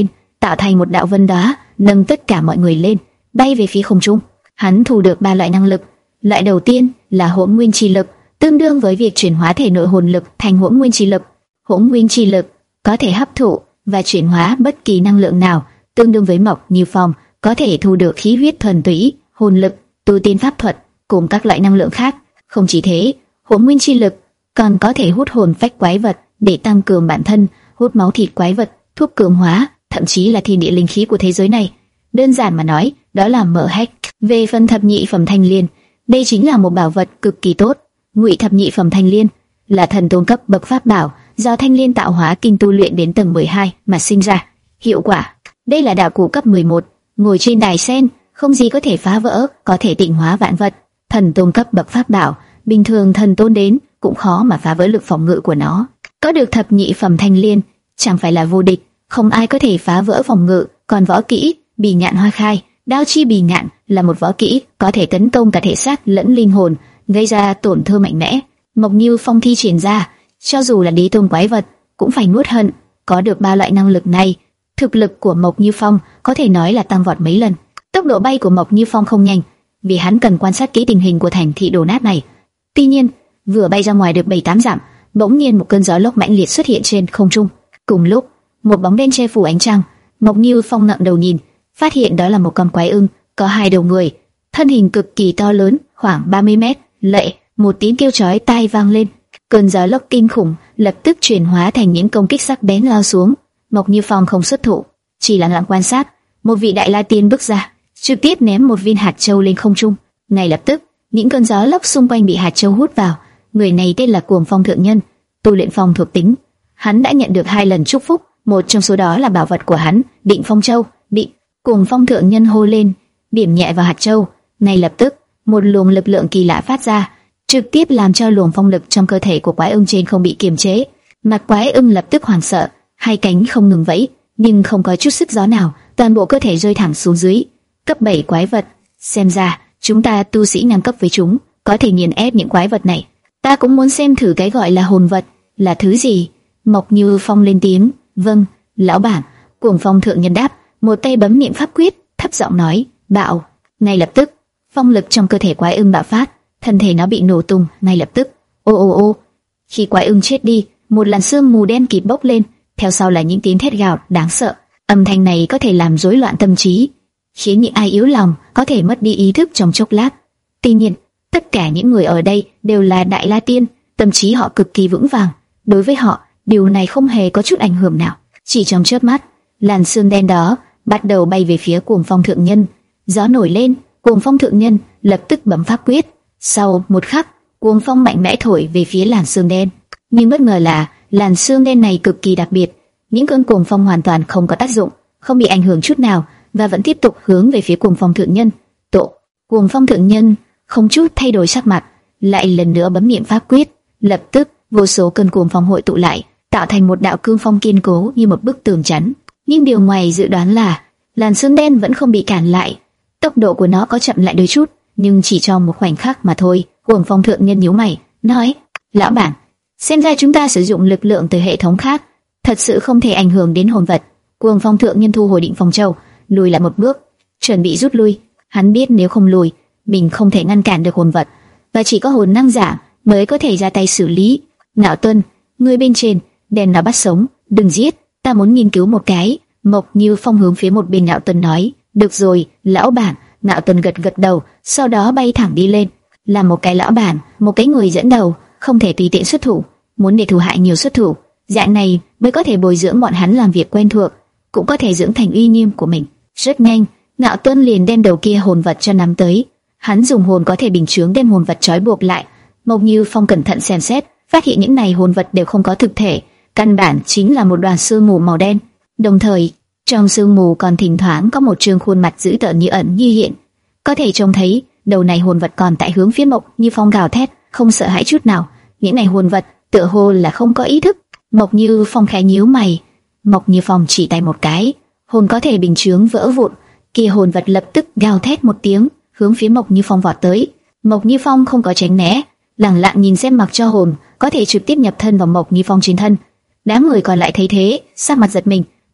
[SPEAKER 1] tạo thành một đạo vân đóa, nâng tất cả mọi người lên, bay về phía không trung. Hắn thu được ba loại năng lực. Loại đầu tiên là hỗn nguyên chi lực, tương đương với việc chuyển hóa thể nội hồn lực thành hỗn nguyên chi lực. Hỗn nguyên chi lực có thể hấp thụ và chuyển hóa bất kỳ năng lượng nào, tương đương với Mộc Như Phong có thể thu được khí huyết thuần túy, hồn lực, tu tiên pháp thuật cùng các loại năng lượng khác. Không chỉ thế, hỗn nguyên chi lực còn có thể hút hồn phách quái vật để tăng cường bản thân, hút máu thịt quái vật, thuốc cường hóa, thậm chí là thiên địa linh khí của thế giới này. Đơn giản mà nói, đó là mở hách. Về phần thập nhị phẩm thanh liên, đây chính là một bảo vật cực kỳ tốt. Ngụy thập nhị phẩm thanh liên là thần tôn cấp bậc pháp bảo, do thanh liên tạo hóa kinh tu luyện đến tầng mười hai mà sinh ra. Hiệu quả, đây là đạo cụ cấp mười một, ngồi trên đài sen, không gì có thể phá vỡ, có thể tịnh hóa vạn vật. Thần tôn cấp bậc pháp bảo, bình thường thần tôn đến cũng khó mà phá vỡ lực phòng ngự của nó. Có được thập nhị phẩm thanh liên, chẳng phải là vô địch, không ai có thể phá vỡ phòng ngự. Còn võ kỹ Bì Ngạn Hoa Khai, Đao Chi Bì Ngạn là một võ kỹ có thể tấn công cả thể xác lẫn linh hồn, gây ra tổn thương mạnh mẽ. Mộc Như Phong thi triển ra, cho dù là đế tôn quái vật cũng phải nuốt hận. Có được ba loại năng lực này, thực lực của Mộc Như Phong có thể nói là tăng vọt mấy lần. Tốc độ bay của Mộc Như Phong không nhanh, vì hắn cần quan sát kỹ tình hình của thành thị đổ nát này. Tuy nhiên, vừa bay ra ngoài được bảy tám dặm, bỗng nhiên một cơn gió lốc mãnh liệt xuất hiện trên không trung. Cùng lúc, một bóng đen che phủ ánh trăng. Mộc Như Phong ngẩng đầu nhìn, phát hiện đó là một con quái ưng, có hai đầu người, thân hình cực kỳ to lớn, khoảng ba mươi mét. Lệ, một tiếng kêu chói tai vang lên. Cơn gió lốc kinh khủng lập tức chuyển hóa thành những công kích sắc bén lao xuống. Mộc Như Phong không xuất thủ, chỉ lặng lặng quan sát. Một vị đại la tiên bước ra, trực tiếp ném một viên hạt châu lên không trung. Ngay lập tức, những cơn gió lốc xung quanh bị hạt châu hút vào. Người này tên là Cuồng Phong Thượng Nhân, tu luyện phong thuộc tính. Hắn đã nhận được hai lần chúc phúc, một trong số đó là bảo vật của hắn, Định Phong Châu. Định. Cuồng Phong Thượng Nhân hô lên, điểm nhẹ vào hạt châu. Ngay lập tức, một luồng lực lượng kỳ lạ phát ra, trực tiếp làm cho luồng phong lực trong cơ thể của quái ưng trên không bị kiềm chế. Mặt quái ưng lập tức hoảng sợ, hai cánh không ngừng vẫy, nhưng không có chút sức gió nào, toàn bộ cơ thể rơi thẳng xuống dưới. Cấp bảy quái vật, xem ra chúng ta tu sĩ ngang cấp với chúng, có thể nghiền ép những quái vật này. Ta cũng muốn xem thử cái gọi là hồn vật là thứ gì. Mộc Như Phong lên tiếng, vâng, lão bản. Cuồng Phong Thượng Nhân đáp, một tay bấm niệm pháp quyết, thấp giọng nói, bạo. Ngay lập tức, phong lực trong cơ thể quái ưng bạo phát, thân thể nó bị nổ tung. Ngay lập tức, ô ô ô, khi quái ưng chết đi, một làn sương mù đen kịt bốc lên, theo sau là những tiếng thét gào đáng sợ. Âm thanh này có thể làm rối loạn tâm trí, khiến những ai yếu lòng có thể mất đi ý thức trong chốc lát. Tuy nhiên, tất cả những người ở đây đều là đại la tiên, tâm trí họ cực kỳ vững vàng. Đối với họ, điều này không hề có chút ảnh hưởng nào. Chỉ trong chớp mắt, làn sương đen đó bắt đầu bay về phía Cuồng Phong Thượng Nhân. Gió nổi lên, Cuồng Phong Thượng Nhân lập tức bấm pháp quyết. Sau một khắc, cuồng phong mạnh mẽ thổi về phía làn sương đen. Nhưng bất ngờ là làn sương đen này cực kỳ đặc biệt, những cơn cuồng phong hoàn toàn không có tác dụng, không bị ảnh hưởng chút nào và vẫn tiếp tục hướng về phía Cuồng Phong Thượng Nhân. Tổ, Cuồng Phong Thượng Nhân không chút thay đổi sắc mặt, lại lần nữa bấm niệm pháp quyết. Lập tức, vô số cơn cuồng phong hội tụ lại, tạo thành một đạo cương phong kiên cố như một bức tường chắn. Nhưng điều ngoài dự đoán là làn sương đen vẫn không bị cản lại. Tốc độ của nó có chậm lại đôi chút, nhưng chỉ trong một khoảnh khắc mà thôi. Cuồng Phong Thượng Nhân nhíu mày, nói: "Lão bản, xem ra chúng ta sử dụng lực lượng từ hệ thống khác, thật sự không thể ảnh hưởng đến hồn vật." Cuồng Phong Thượng Nhân thu hồi Định Phong Châu, lùi lại một bước, chuẩn bị rút lui. Hắn biết nếu không lùi, mình không thể ngăn cản được hồn vật, và chỉ có hồn năng giả mới có thể ra tay xử lý. "Ngạo Tuân, người bên trên, đem nó bắt sống, đừng giết, ta muốn nghiên cứu một cái." Mộc Như Phong hướng phía một bên Ngạo Tuân nói: "Được rồi, lão bản." Ngạo Tuân gật gật đầu, sau đó bay thẳng đi lên. Là một cái lão bản, một cái người dẫn đầu, không thể tùy tiện xuất thủ, muốn để thủ hạ nhiều xuất thủ, dạng này mới có thể bồi dưỡng bọn hắn làm việc quen thuộc, cũng có thể dưỡng thành uy nghiêm của mình. Rất nhanh, Ngạo Tuân liền đem đầu kia hồn vật cho nắm tới. Hắn dùng hồn có thể bình chướng đem hồn vật trói buộc lại. Mộc Như Phong cẩn thận xem xét, phát hiện những này hồn vật đều không có thực thể, căn bản chính là một đoàn sương mù màu đen. Đồng thời, trong sương mù còn thỉnh thoảng có một trương khuôn mặt dữ tợn như ẩn như hiện, có thể trông thấy đầu này hồn vật còn tại hướng phía Mộc Như Phong gào thét, không sợ hãi chút nào. Những này hồn vật tựa hồ là không có ý thức. Mộc Như Phong khẽ nhíu mày. Mộc Như Phong chỉ tay một cái, hồn có thể bình chướng vỡ vụn, kia hồn vật lập tức gào thét một tiếng, hướng phía Mộc Như Phong vọt tới. Mộc Như Phong không có tránh né, lặng lặng nhìn xem mặc cho hồn có thể trực tiếp nhập thân vào Mộc Như Phong trên thân. Đám người còn lại thấy thế, sắc mặt giật mình,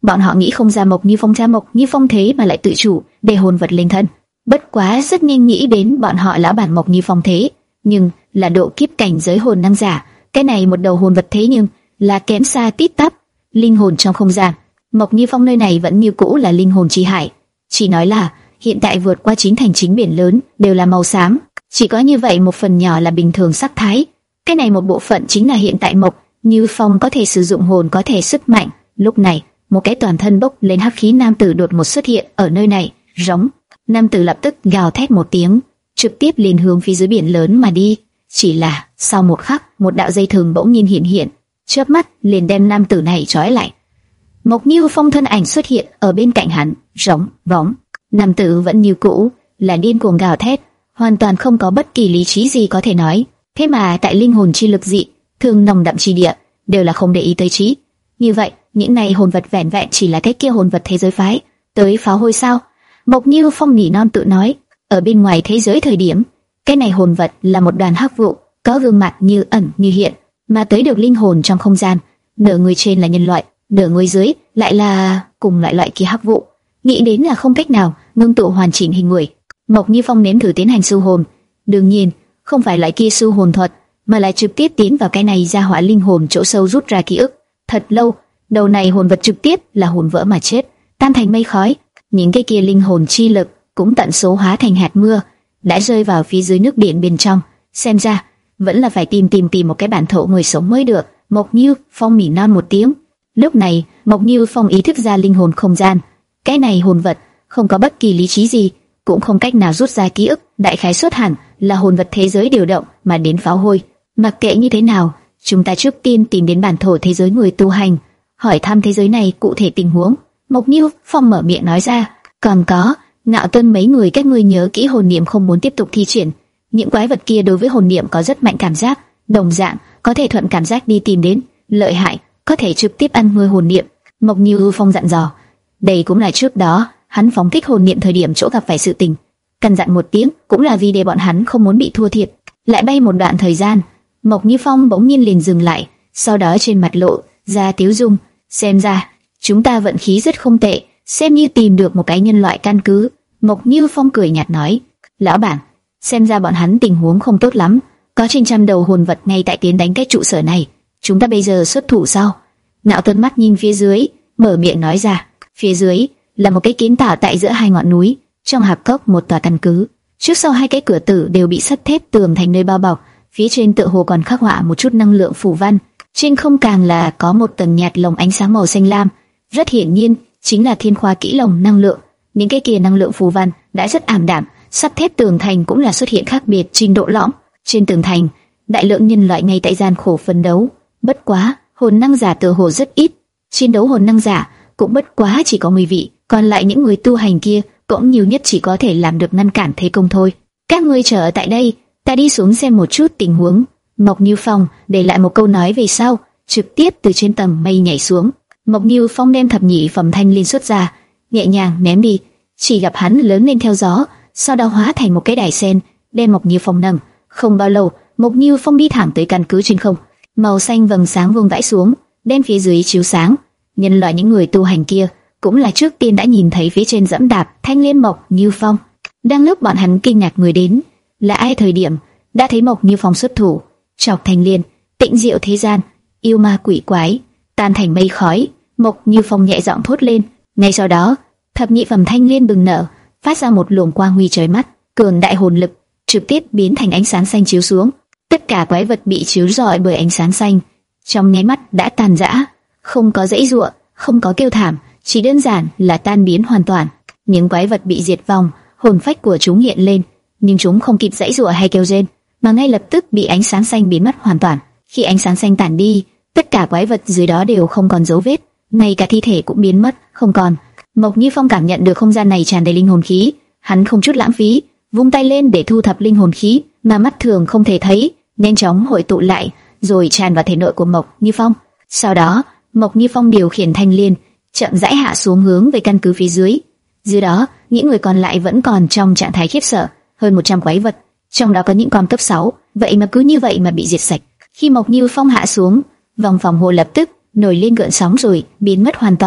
[SPEAKER 1] Bọn họ nghĩ không ra Mộc Như Phong cha Mộc Như Phong thế mà lại tự chủ để hồn vật lên thân. Bất quá rất nhanh nghĩ đến bọn họ lão bản Mộc Như Phong thế, nhưng là độ kiếp cảnh giới hồn năng giả, cái này một đầu hồn vật thế nhưng là kém xa tít tắp. Linh hồn trong không gian, Mộc Như Phong nơi này vẫn như cũ là linh hồn chi hải. Chỉ nói là hiện tại vượt qua chín thành chính biển lớn đều là màu xám, chỉ có như vậy một phần nhỏ là bình thường sắc thái. Cái này một bộ phận chính là hiện tại Mộc Như Phong có thể sử dụng hồn có thể sức mạnh. Lúc này, một cái toàn thân bốc lên hắc khí nam tử đột ngột xuất hiện ở nơi này, rống. Nam tử lập tức gào thét một tiếng, trực tiếp liền hướng phía dưới biển lớn mà đi. Chỉ là sau một khắc, một đạo dây thừng bỗng nhiên hiện hiện, chớp mắt liền đem nam tử này trói lại. Mộc Như Phong thân ảnh xuất hiện ở bên cạnh hắn, rống, vóng. Nam tử vẫn như cũ, là điên cuồng gào thét, hoàn toàn không có bất kỳ lý trí gì có thể nói. Thế mà tại linh hồn chi lực dị thường nồng đậm chi địa, đều là không để ý tới trí. Như vậy, những này hồn vật vẻn vẹn chỉ là cái kia hồn vật thế giới phái tới pháo hôi sao? Mộc Như Phong nỉ non tự nói. Ở bên ngoài thế giới thời điểm, cái này hồn vật là một đoàn hắc vụ, có gương mặt như ẩn như hiện, mà tới được linh hồn trong không gian, nửa người trên là nhân loại, nửa người dưới lại là cùng loại loại kia hắc vụ. Nghĩ đến là không cách nào ngưng tụ hoàn chỉnh hình người. Mộc Như Phong nếm thử tiến hành siêu hồn, đương nhiên không phải loại kia siêu hồn thuật, mà là trực tiếp tiến vào cái này ra hỏa linh hồn chỗ sâu rút ra ký ức. Thật lâu, đầu này hồn vật trực tiếp là hồn vỡ mà chết, tan thành mây khói. Những cái kia linh hồn chi lực cũng tận số hóa thành hạt mưa, đã rơi vào phía dưới nước biển bên trong. Xem ra vẫn là phải tìm tìm tìm một cái bản thổ người sống mới được. Mộc Như Phong mỉ non một tiếng. Lúc này, Mộc Như Phong ý thức ra linh hồn không gian. Cái này hồn vật không có bất kỳ lý trí gì, cũng không cách nào rút ra ký ức, đại khái xuất hẳn là hồn vật thế giới điều động mà đến pháo hôi. Mặc kệ như thế nào, chúng ta trước tiên tìm đến bản thổ thế giới người tu hành, hỏi thăm thế giới này cụ thể tình huống. Mộc Như Phong mở miệng nói ra. Còn có, Ngạo Tuân mấy người các ngươi nhớ kỹ hồn niệm không muốn tiếp tục thi triển. Những quái vật kia đối với hồn niệm có rất mạnh cảm giác, đồng dạng có thể thuận cảm giác đi tìm đến, lợi hại có thể trực tiếp ăn nuôi hồn niệm. Mộc Như Phong dặn dò. Đây cũng là trước đó hắn phóng thích hồn niệm thời điểm chỗ gặp phải sự tình. Căn dặn một tiếng cũng là vì để bọn hắn không muốn bị thua thiệt. Lại bay một đoạn thời gian, Mộc Như Phong bỗng nhiên liền dừng lại, sau đó trên mặt lộ ra tiếu dung. Xem ra chúng ta vận khí rất không tệ, xem như tìm được một cái nhân loại căn cứ. Mộc Như Phong cười nhạt nói. Lão bản, xem ra bọn hắn tình huống không tốt lắm, có trên trăm đầu hồn vật ngay tại tiến đánh cái trụ sở này. Chúng ta bây giờ xuất thủ sao? Ngạo Tuân mắt nhìn phía dưới, mở miệng nói ra. Phía dưới là một cái kiến tạo tại giữa hai ngọn núi, trong hạp cốc một tòa căn cứ. Trước sau hai cái cửa tử đều bị sắt thép tường thành nơi bao bọc, phía trên tựa hồ còn khắc họa một chút năng lượng phù văn. Trên không càng là có một tầng nhạt lồng ánh sáng màu xanh lam, rất hiển nhiên chính là thiên khoa kỹ lồng năng lượng. Những cái kia năng lượng phù văn đã rất ảm đạm, sắt thép tường thành cũng là xuất hiện khác biệt trình độ lõm. Trên tường thành, đại lượng nhân loại ngay tại gian khổ phấn đấu. Bất quá, hồn năng giả tựa hồ rất ít. Chiến đấu hồn năng giả cũng bất quá chỉ có mười vị, còn lại những người tu hành kia cũng nhiều nhất chỉ có thể làm được ngăn cản thế công thôi. Các ngươi chờ ở tại đây, ta đi xuống xem một chút tình huống. Mộc Như Phong để lại một câu nói về sau, trực tiếp từ trên tầng mây nhảy xuống. Mộc Như Phong đem thập nhị phẩm thanh liên xuất ra, nhẹ nhàng ném đi, chỉ gặp hắn lớn lên theo gió, sau đó hóa thành một cái đài sen, đem Mộc Như Phong nâng. Không bao lâu, Mộc Như Phong đi thẳng tới căn cứ trên không, màu xanh vầng sáng vương vãi xuống, đem phía dưới chiếu sáng. Nhân loại những người tu hành kia cũng là trước tiên đã nhìn thấy phía trên dẫm đạp thanh liên Mộc Như Phong. Đang lúc bọn hắn kinh ngạc người đến là ai thời điểm, đã thấy Mộc Như Phong xuất thủ, chọc thanh liên, tịnh diệu thế gian, yêu ma quỷ quái, tan thành mây khói. Mộc Như Phong nhẹ giọng thốt lên. Ngay sau đó, thập nhị phẩm thanh liên bừng nở, phát ra một luồng quang huy chói mắt, cường đại hồn lực trực tiếp biến thành ánh sáng xanh chiếu xuống. Tất cả quái vật bị chiếu rọi bởi ánh sáng xanh, trong nháy mắt đã tan rã, không có giãy giụa, không có kêu thảm, chỉ đơn giản là tan biến hoàn toàn. Những quái vật bị diệt vong, hồn phách của chúng hiện lên, nhưng chúng không kịp giãy giụa hay kêu rên, mà ngay lập tức bị ánh sáng xanh biến mất hoàn toàn. Khi ánh sáng xanh tản đi, tất cả quái vật dưới đó đều không còn dấu vết, ngay cả thi thể cũng biến mất, không còn. Mộc Như Phong cảm nhận được không gian này tràn đầy linh hồn khí, hắn không chút lãng phí, vung tay lên để thu thập linh hồn khí mà mắt thường không thể thấy, nhanh chóng hội tụ lại, rồi tràn vào thể nội của Mộc Như Phong. Sau đó, Mộc Như Phong điều khiển thanh liên, chậm rãi hạ xuống hướng về căn cứ phía dưới. Dưới đó, những người còn lại vẫn còn trong trạng thái khiếp sợ, hơn một trăm quái vật, trong đó có những con cấp sáu, vậy mà cứ như vậy mà bị diệt sạch. Khi Mộc Như Phong hạ xuống, vòng phòng hộ lập tức nổi lên gợn sóng rồi biến mất hoàn toàn.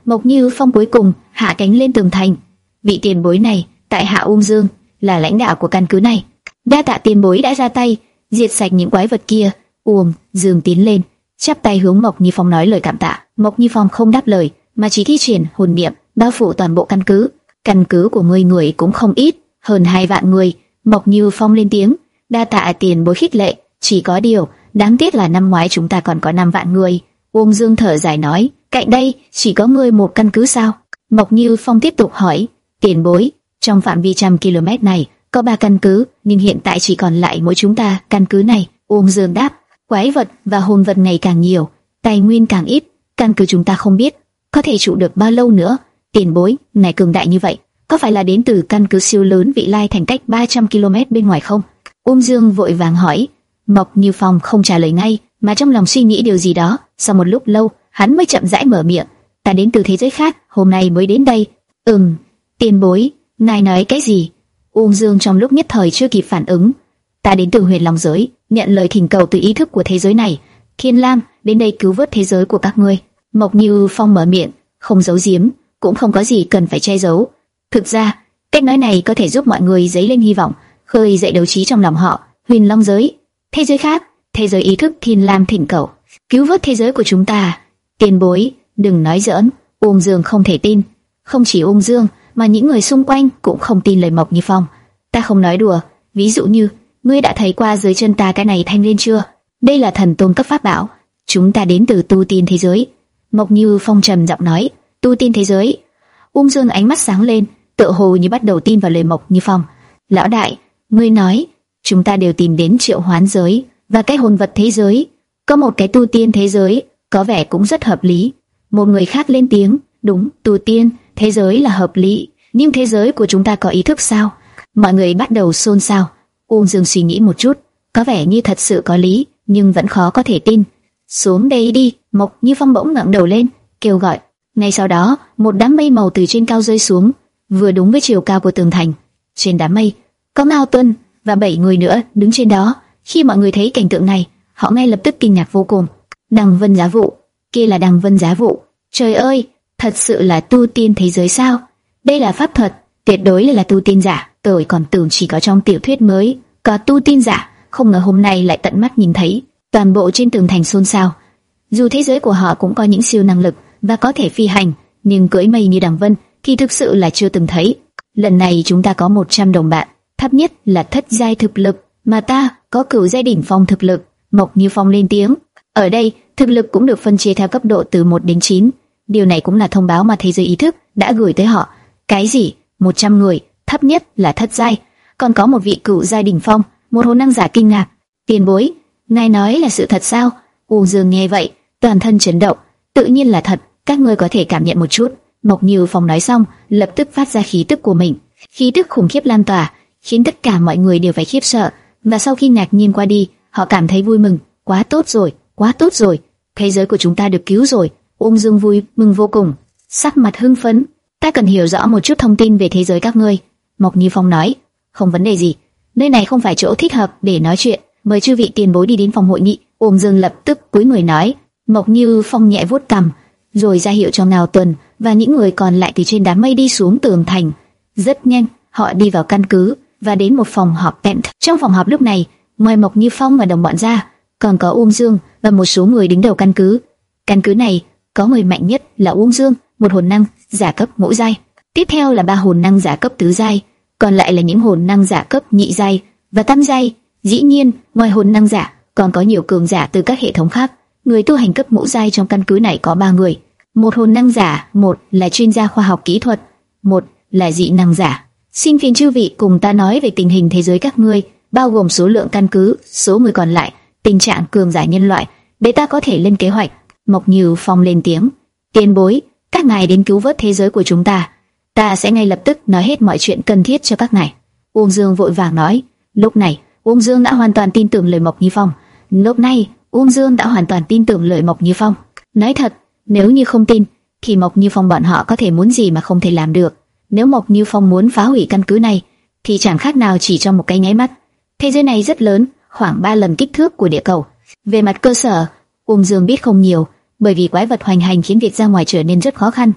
[SPEAKER 1] Mộc Như Phong cuối cùng hạ cánh lên tường thành. Vị tiền bối này, tại hạ Ung Dương, là lãnh đạo của căn cứ này. Đa tạ tiền bối đã ra tay diệt sạch những quái vật kia. Ung Dương tiến lên, chắp tay hướng Mộc Như Phong nói lời cảm tạ. Mộc Như Phong không đáp lời, mà chỉ thi triển hồn niệm bao phủ toàn bộ căn cứ. Căn cứ của ngươi người cũng không ít, hơn hai vạn người. Mộc Như Phong lên tiếng, đa tạ tiền bối khích lệ. Chỉ có điều, đáng tiếc là năm ngoái chúng ta còn có năm vạn người. Ung Dương thở dài nói, cạnh đây chỉ có ngươi một căn cứ sao? Mộc Như Phong tiếp tục hỏi, tiền bối, trong phạm vi trăm km này có ba căn cứ, nhưng hiện tại chỉ còn lại mỗi chúng ta căn cứ này. Ung Dương đáp, quái vật và hồn vật ngày càng nhiều, tài nguyên càng ít, căn cứ chúng ta không biết có thể trụ được bao lâu nữa. Tiền bối này cường đại như vậy, có phải là đến từ căn cứ siêu lớn Vị Lai Thành cách ba trăm ki lô mét bên ngoài không? Ung Dương vội vàng hỏi. Mộc Như Phong không trả lời ngay, mà trong lòng suy nghĩ điều gì đó. Sau một lúc lâu, hắn mới chậm rãi mở miệng, ta đến từ thế giới khác, hôm nay mới đến đây. Ừm, tiền bối, ngài nói cái gì? Ung Dương trong lúc nhất thời chưa kịp phản ứng. Ta đến từ Huyền Long giới, nhận lời thỉnh cầu từ ý thức của thế giới này. Thiên Lam đến đây cứu vớt thế giới của các ngươi. Mộc Như Phong mở miệng, không giấu giếm, cũng không có gì cần phải che giấu. Thực ra, cách nói này có thể giúp mọi người dấy lên hy vọng, khơi dậy đấu trí trong lòng họ. Huyền Long giới, thế giới khác, thế giới ý thức. Thiên Lam thỉnh cầu cứu vớt thế giới của chúng ta. Tiền bối, đừng nói giỡn. Ung Dương không thể tin. Không chỉ Ung Dương, mà những người xung quanh cũng không tin lời Mộc Như Phong. Ta không nói đùa. Ví dụ như, ngươi đã thấy qua dưới chân ta cái này thanh liên chưa? Đây là thần tôn cấp pháp bảo. Chúng ta đến từ tu tiên thế giới. Mộc Như Phong trầm giọng nói, tu tiên thế giới. Ung Dương ánh mắt sáng lên, tựa hồ như bắt đầu tin vào lời Mộc Như Phong. Lão đại, ngươi nói, chúng ta đều tìm đến triệu hoán giới và cái hồn vật thế giới. Có một cái tu tiên thế giới, có vẻ cũng rất hợp lý. Một người khác lên tiếng, đúng, tu tiên thế giới là hợp lý, nhưng thế giới của chúng ta có ý thức sao? Mọi người bắt đầu xôn xao. Ung Dương suy nghĩ một chút, có vẻ như thật sự có lý, nhưng vẫn khó có thể tin. Xuống đây đi. Mộc Như Phong bỗng ngẩng đầu lên, kêu gọi. Ngay sau đó, một đám mây màu từ trên cao rơi xuống, vừa đúng với chiều cao của tường thành. Trên đám mây có Ngao Tuân và bảy người nữa đứng trên đó. Khi mọi người thấy cảnh tượng này, họ ngay lập tức kinh ngạc vô cùng. Đằng Vân Giá Vụ, kia là Đằng Vân Giá Vụ. Trời ơi, thật sự là tu tiên thế giới sao? Đây là pháp thuật, tuyệt đối là, là tu tiên giả. Tôi còn tưởng chỉ có trong tiểu thuyết mới có tu tiên giả, không ngờ hôm nay lại tận mắt nhìn thấy. Toàn bộ trên tường thành xôn xao. Dù thế giới của họ cũng có những siêu năng lực và có thể phi hành, nhưng cưỡi mây như Đằng Vân thì thực sự là chưa từng thấy. Lần này chúng ta có một trăm đồng bạn, thấp nhất là thất giai thực lực, mà ta có cửu giai đỉnh phong thực lực. Mộc Như Phong lên tiếng. Ở đây, thực lực cũng được phân chia theo cấp độ từ một đến chín. Điều này cũng là thông báo mà thế giới ý thức đã gửi tới họ. Cái gì? một trăm người, thấp nhất là thất giai, còn có một vị cửu giai đỉnh phong. Một hồn năng giả kinh ngạc. Tiền bối, ngài nói là sự thật sao? Ung Dương nghe vậy, toàn thân chấn động. Tự nhiên là thật, các ngươi có thể cảm nhận một chút. Mộc Như Phong nói xong, lập tức phát ra khí tức của mình. Khí tức khủng khiếp lan tỏa, khiến tất cả mọi người đều phải khiếp sợ. Và sau khi ngạc nhiên qua đi, họ cảm thấy vui mừng. Quá tốt rồi, quá tốt rồi, thế giới của chúng ta được cứu rồi. Ung Dương vui mừng vô cùng, sắc mặt hưng phấn. Ta cần hiểu rõ một chút thông tin về thế giới các ngươi. Mộc Như Phong nói, không vấn đề gì. Nơi này không phải chỗ thích hợp để nói chuyện. Mời chư vị tiền bối đi đến phòng hội nghị. Ung Dương lập tức cúi người nói. Mộc Như Phong nhẹ vuốt cằm, rồi ra hiệu cho Ngao Tuần và những người còn lại từ trên đám mây đi xuống tường thành. Rất nhanh, họ đi vào căn cứ và đến một phòng họp tent. Trong phòng họp lúc này, ngoài Mộc Như Phong và đồng bọn ra, còn có Ung Dương và một số người đứng đầu căn cứ. Căn cứ này có người mạnh nhất là Ung Dương, một hồn năng giả cấp ngũ giai. Tiếp theo là ba hồn năng giả cấp tứ giai, còn lại là những hồn năng giả cấp nhị giai và tam giai. Dĩ nhiên, ngoài hồn năng giả, còn có nhiều cường giả từ các hệ thống khác. Người tu hành cấp ngũ giai trong căn cứ này có ba người. Một hồn năng giả, một là chuyên gia khoa học kỹ thuật, một là dị năng giả. Xin phiền chư vị cùng ta nói về tình hình thế giới các ngươi, bao gồm số lượng căn cứ, số người còn lại, tình trạng cường giả nhân loại, để ta có thể lên kế hoạch. Mộc Như Phong lên tiếng. Tiền bối, các ngài đến cứu vớt thế giới của chúng ta, ta sẽ ngay lập tức nói hết mọi chuyện cần thiết cho các ngài. Ung Dương vội vàng nói. Lúc này, Ung Dương đã hoàn toàn tin tưởng lời Mộc Như Phong. Lúc này, Ung Dương đã hoàn toàn tin tưởng lời Mộc Như Phong. Nói thật, nếu như không tin, thì Mộc Như Phong bọn họ có thể muốn gì mà không thể làm được. Nếu Mộc Như Phong muốn phá hủy căn cứ này, thì chẳng khác nào chỉ trong một cái nháy mắt. Thế giới này rất lớn, khoảng ba lần kích thước của địa cầu. Về mặt cơ sở, Ung Dương biết không nhiều, bởi vì quái vật hoành hành khiến việc ra ngoài trở nên rất khó khăn.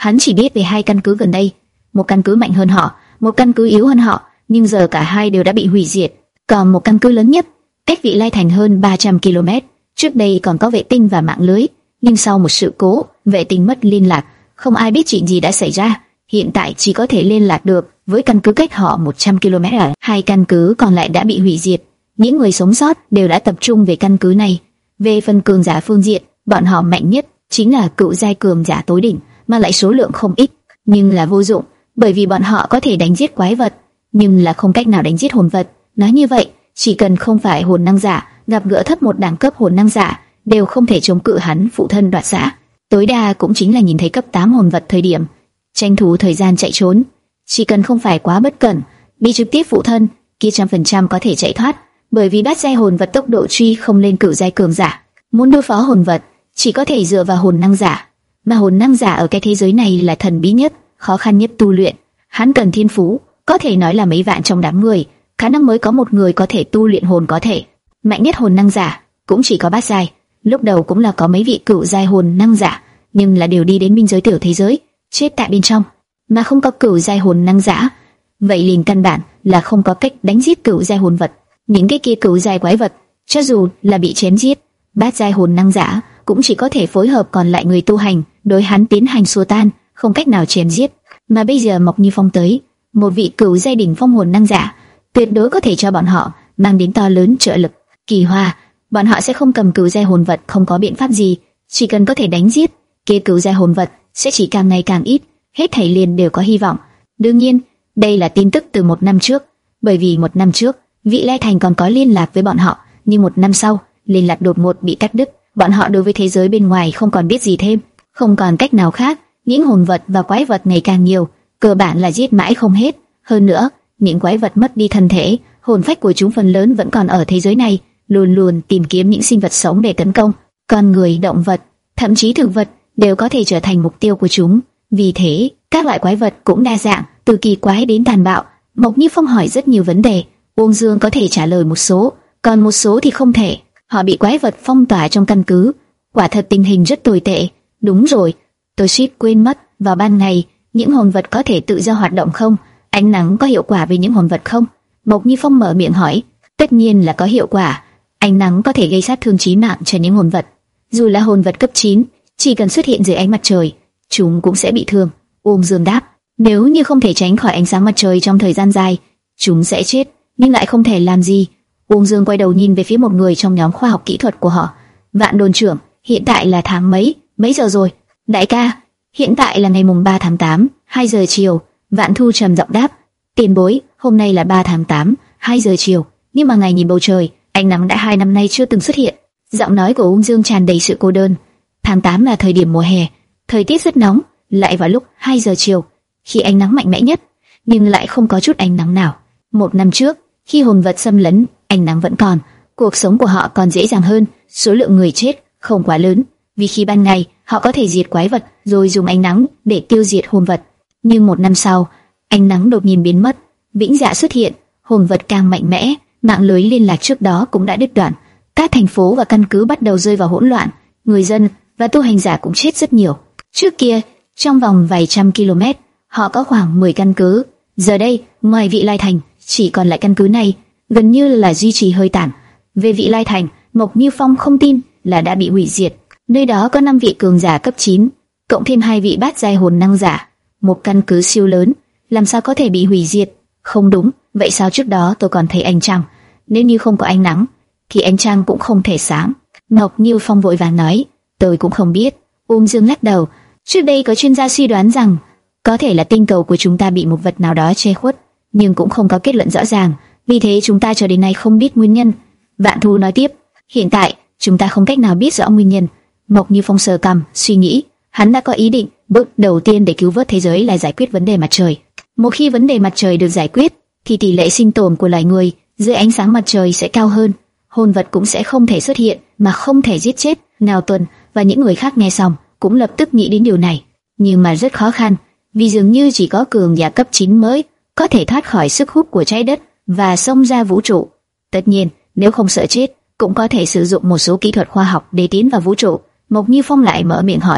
[SPEAKER 1] Hắn chỉ biết về hai căn cứ gần đây, một căn cứ mạnh hơn họ, một căn cứ yếu hơn họ, nhưng giờ cả hai đều đã bị hủy diệt. Còn một căn cứ lớn nhất, cách Vị Lai Thành hơn ba trăm ki lô mét, trước đây còn có vệ tinh và mạng lưới, nhưng sau một sự cố, vệ tinh mất liên lạc, không ai biết chuyện gì đã xảy ra. Hiện tại chỉ có thể liên lạc được với căn cứ cách họ một trăm ki lô mét. Ở hai căn cứ còn lại đã bị hủy diệt, những người sống sót đều đã tập trung về căn cứ này. Về phần cường giả phương diện, bọn họ mạnh nhất chính là cựu giai cường giả tối đỉnh, mà lại số lượng không ít, nhưng là vô dụng, bởi vì bọn họ có thể đánh giết quái vật, nhưng là không cách nào đánh giết hồn vật. Nói như vậy, chỉ cần không phải hồn năng giả, gặp gỡ thấp một đẳng cấp hồn năng giả, đều không thể chống cự hắn phụ thân đoạt xá. Tối đa cũng chính là nhìn thấy cấp tám hồn vật thời điểm, tranh thủ thời gian chạy trốn. Chỉ cần không phải quá bất cẩn, bị trực tiếp phụ thân, kia trăm phần trăm có thể chạy thoát, bởi vì bát giai hồn vật tốc độ truy không lên cửu giai cường giả. Muốn đối phó hồn vật, chỉ có thể dựa vào hồn năng giả, mà hồn năng giả ở cái thế giới này là thần bí nhất, khó khăn nhất tu luyện. Hắn cần thiên phú, có thể nói là mấy vạn trong đám người, khả năng mới có một người có thể tu luyện hồn có thể. Mạnh nhất hồn năng giả cũng chỉ có bát giai, lúc đầu cũng là có mấy vị cửu giai hồn năng giả, nhưng là đều đi đến biên giới tiểu thế giới, chết tại bên trong. Mà không có cửu giai hồn năng giả, vậy liền căn bản là không có cách đánh giết cửu giai hồn vật. Những cái kia cửu giai quái vật, cho dù là bị chém giết, bát giai hồn năng giả cũng chỉ có thể phối hợp còn lại người tu hành, đối hắn tiến hành xua tan, không cách nào chém giết. Mà bây giờ Mộc Như Phong tới, một vị cửu giai đỉnh phong hồn năng giả, tuyệt đối có thể cho bọn họ mang đến to lớn trợ lực. Kỳ Hoa, bọn họ sẽ không cầm cửu giai hồn vật không có biện pháp gì, chỉ cần có thể đánh giết, kia cửu giai hồn vật sẽ chỉ càng ngày càng ít, hết thảy liền đều có hy vọng. Đương nhiên, đây là tin tức từ một năm trước, bởi vì một năm trước, Vị Lai Thành còn có liên lạc với bọn họ, nhưng một năm sau, liên lạc đột ngột bị cắt đứt, bọn họ đối với thế giới bên ngoài không còn biết gì thêm, không còn cách nào khác, những hồn vật và quái vật ngày càng nhiều, cơ bản là giết mãi không hết. Hơn nữa, những quái vật mất đi thân thể, hồn phách của chúng phần lớn vẫn còn ở thế giới này, luôn luôn tìm kiếm những sinh vật sống để tấn công. Con người, động vật, thậm chí thực vật đều có thể trở thành mục tiêu của chúng. Vì thế, các loại quái vật cũng đa dạng, từ kỳ quái đến tàn bạo. Mộc Như Phong hỏi rất nhiều vấn đề, Uông Dương có thể trả lời một số, còn một số thì không thể. Họ bị quái vật phong tỏa trong căn cứ, quả thật tình hình rất tồi tệ. Đúng rồi, tôi suýt quên mất, vào ban ngày, những hồn vật có thể tự do hoạt động không? Ánh nắng có hiệu quả với những hồn vật không? Mộc Như Phong mở miệng hỏi. Tất nhiên là có hiệu quả. Ánh nắng có thể gây sát thương chí mạng cho những hồn vật. Dù là hồn vật cấp chín, chỉ cần xuất hiện dưới ánh mặt trời, chúng cũng sẽ bị thương. Uông Dương đáp. Nếu như không thể tránh khỏi ánh sáng mặt trời trong thời gian dài, chúng sẽ chết, nhưng lại không thể làm gì. Uông Dương quay đầu nhìn về phía một người trong nhóm khoa học kỹ thuật của họ. Vạn đồn trưởng, hiện tại là tháng mấy, mấy giờ rồi? Đại ca, hiện tại là ngày mùng ba tháng tám, hai giờ chiều. Vạn Thu trầm giọng đáp. Tiền bối, hôm nay là ba tháng tám, hai giờ chiều, nhưng mà ngài nhìn bầu trời, ánh nắng đã hai năm nay chưa từng xuất hiện. Giọng nói của Uông Dương tràn đầy sự cô đơn. Tháng tám là thời điểm mùa hè, thời tiết rất nóng, lại vào lúc hai giờ chiều, khi ánh nắng mạnh mẽ nhất, nhưng lại không có chút ánh nắng nào. Một năm trước, khi hồn vật xâm lấn, ánh nắng vẫn còn, cuộc sống của họ còn dễ dàng hơn, số lượng người chết không quá lớn, vì khi ban ngày họ có thể diệt quái vật, rồi dùng ánh nắng để tiêu diệt hồn vật. Nhưng một năm sau, ánh nắng đột nhiên biến mất, vĩnh dạ xuất hiện, hồn vật càng mạnh mẽ, mạng lưới liên lạc trước đó cũng đã đứt đoạn, các thành phố và căn cứ bắt đầu rơi vào hỗn loạn, người dân và tu hành giả cũng chết rất nhiều. Trước kia, trong vòng vài trăm km, họ có khoảng mười căn cứ, giờ đây, ngoài Vị Lai Thành, chỉ còn lại căn cứ này, gần như là duy trì hơi tàn. Về Vị Lai Thành, Mộc Như Phong không tin là đã bị hủy diệt. Nơi đó có năm vị cường giả cấp chín, cộng thêm hai vị bát giai hồn năng giả, một căn cứ siêu lớn, làm sao có thể bị hủy diệt? Không đúng, vậy sao trước đó tôi còn thấy ánh trăng? Nếu như không có ánh nắng, thì ánh trăng cũng không thể sáng. Mộc Như Phong vội vàng nói, tôi cũng không biết. Uông Dương lắc đầu. Trước đây có chuyên gia suy đoán rằng có thể là tinh cầu của chúng ta bị một vật nào đó che khuất, nhưng cũng không có kết luận rõ ràng, vì thế chúng ta cho đến nay không biết nguyên nhân. Vạn Thu nói tiếp, hiện tại chúng ta không cách nào biết rõ nguyên nhân. Mộc Như Phong sờ cằm, suy nghĩ, hắn đã có ý định, bước đầu tiên để cứu vớt thế giới là giải quyết vấn đề mặt trời. Một khi vấn đề mặt trời được giải quyết, thì tỷ lệ sinh tồn của loài người dưới ánh sáng mặt trời sẽ cao hơn, hồn vật cũng sẽ không thể xuất hiện mà không thể giết chết. Nào Tuần và những người khác nghe xong cũng lập tức nghĩ đến điều này, nhưng mà rất khó khăn, vì dường như chỉ có cường giả cấp chín mới có thể thoát khỏi sức hút của trái đất và xông ra vũ trụ. Tất nhiên, nếu không sợ chết, cũng có thể sử dụng một số kỹ thuật khoa học để tiến vào vũ trụ. Mộc Như Phong lại mở miệng hỏi,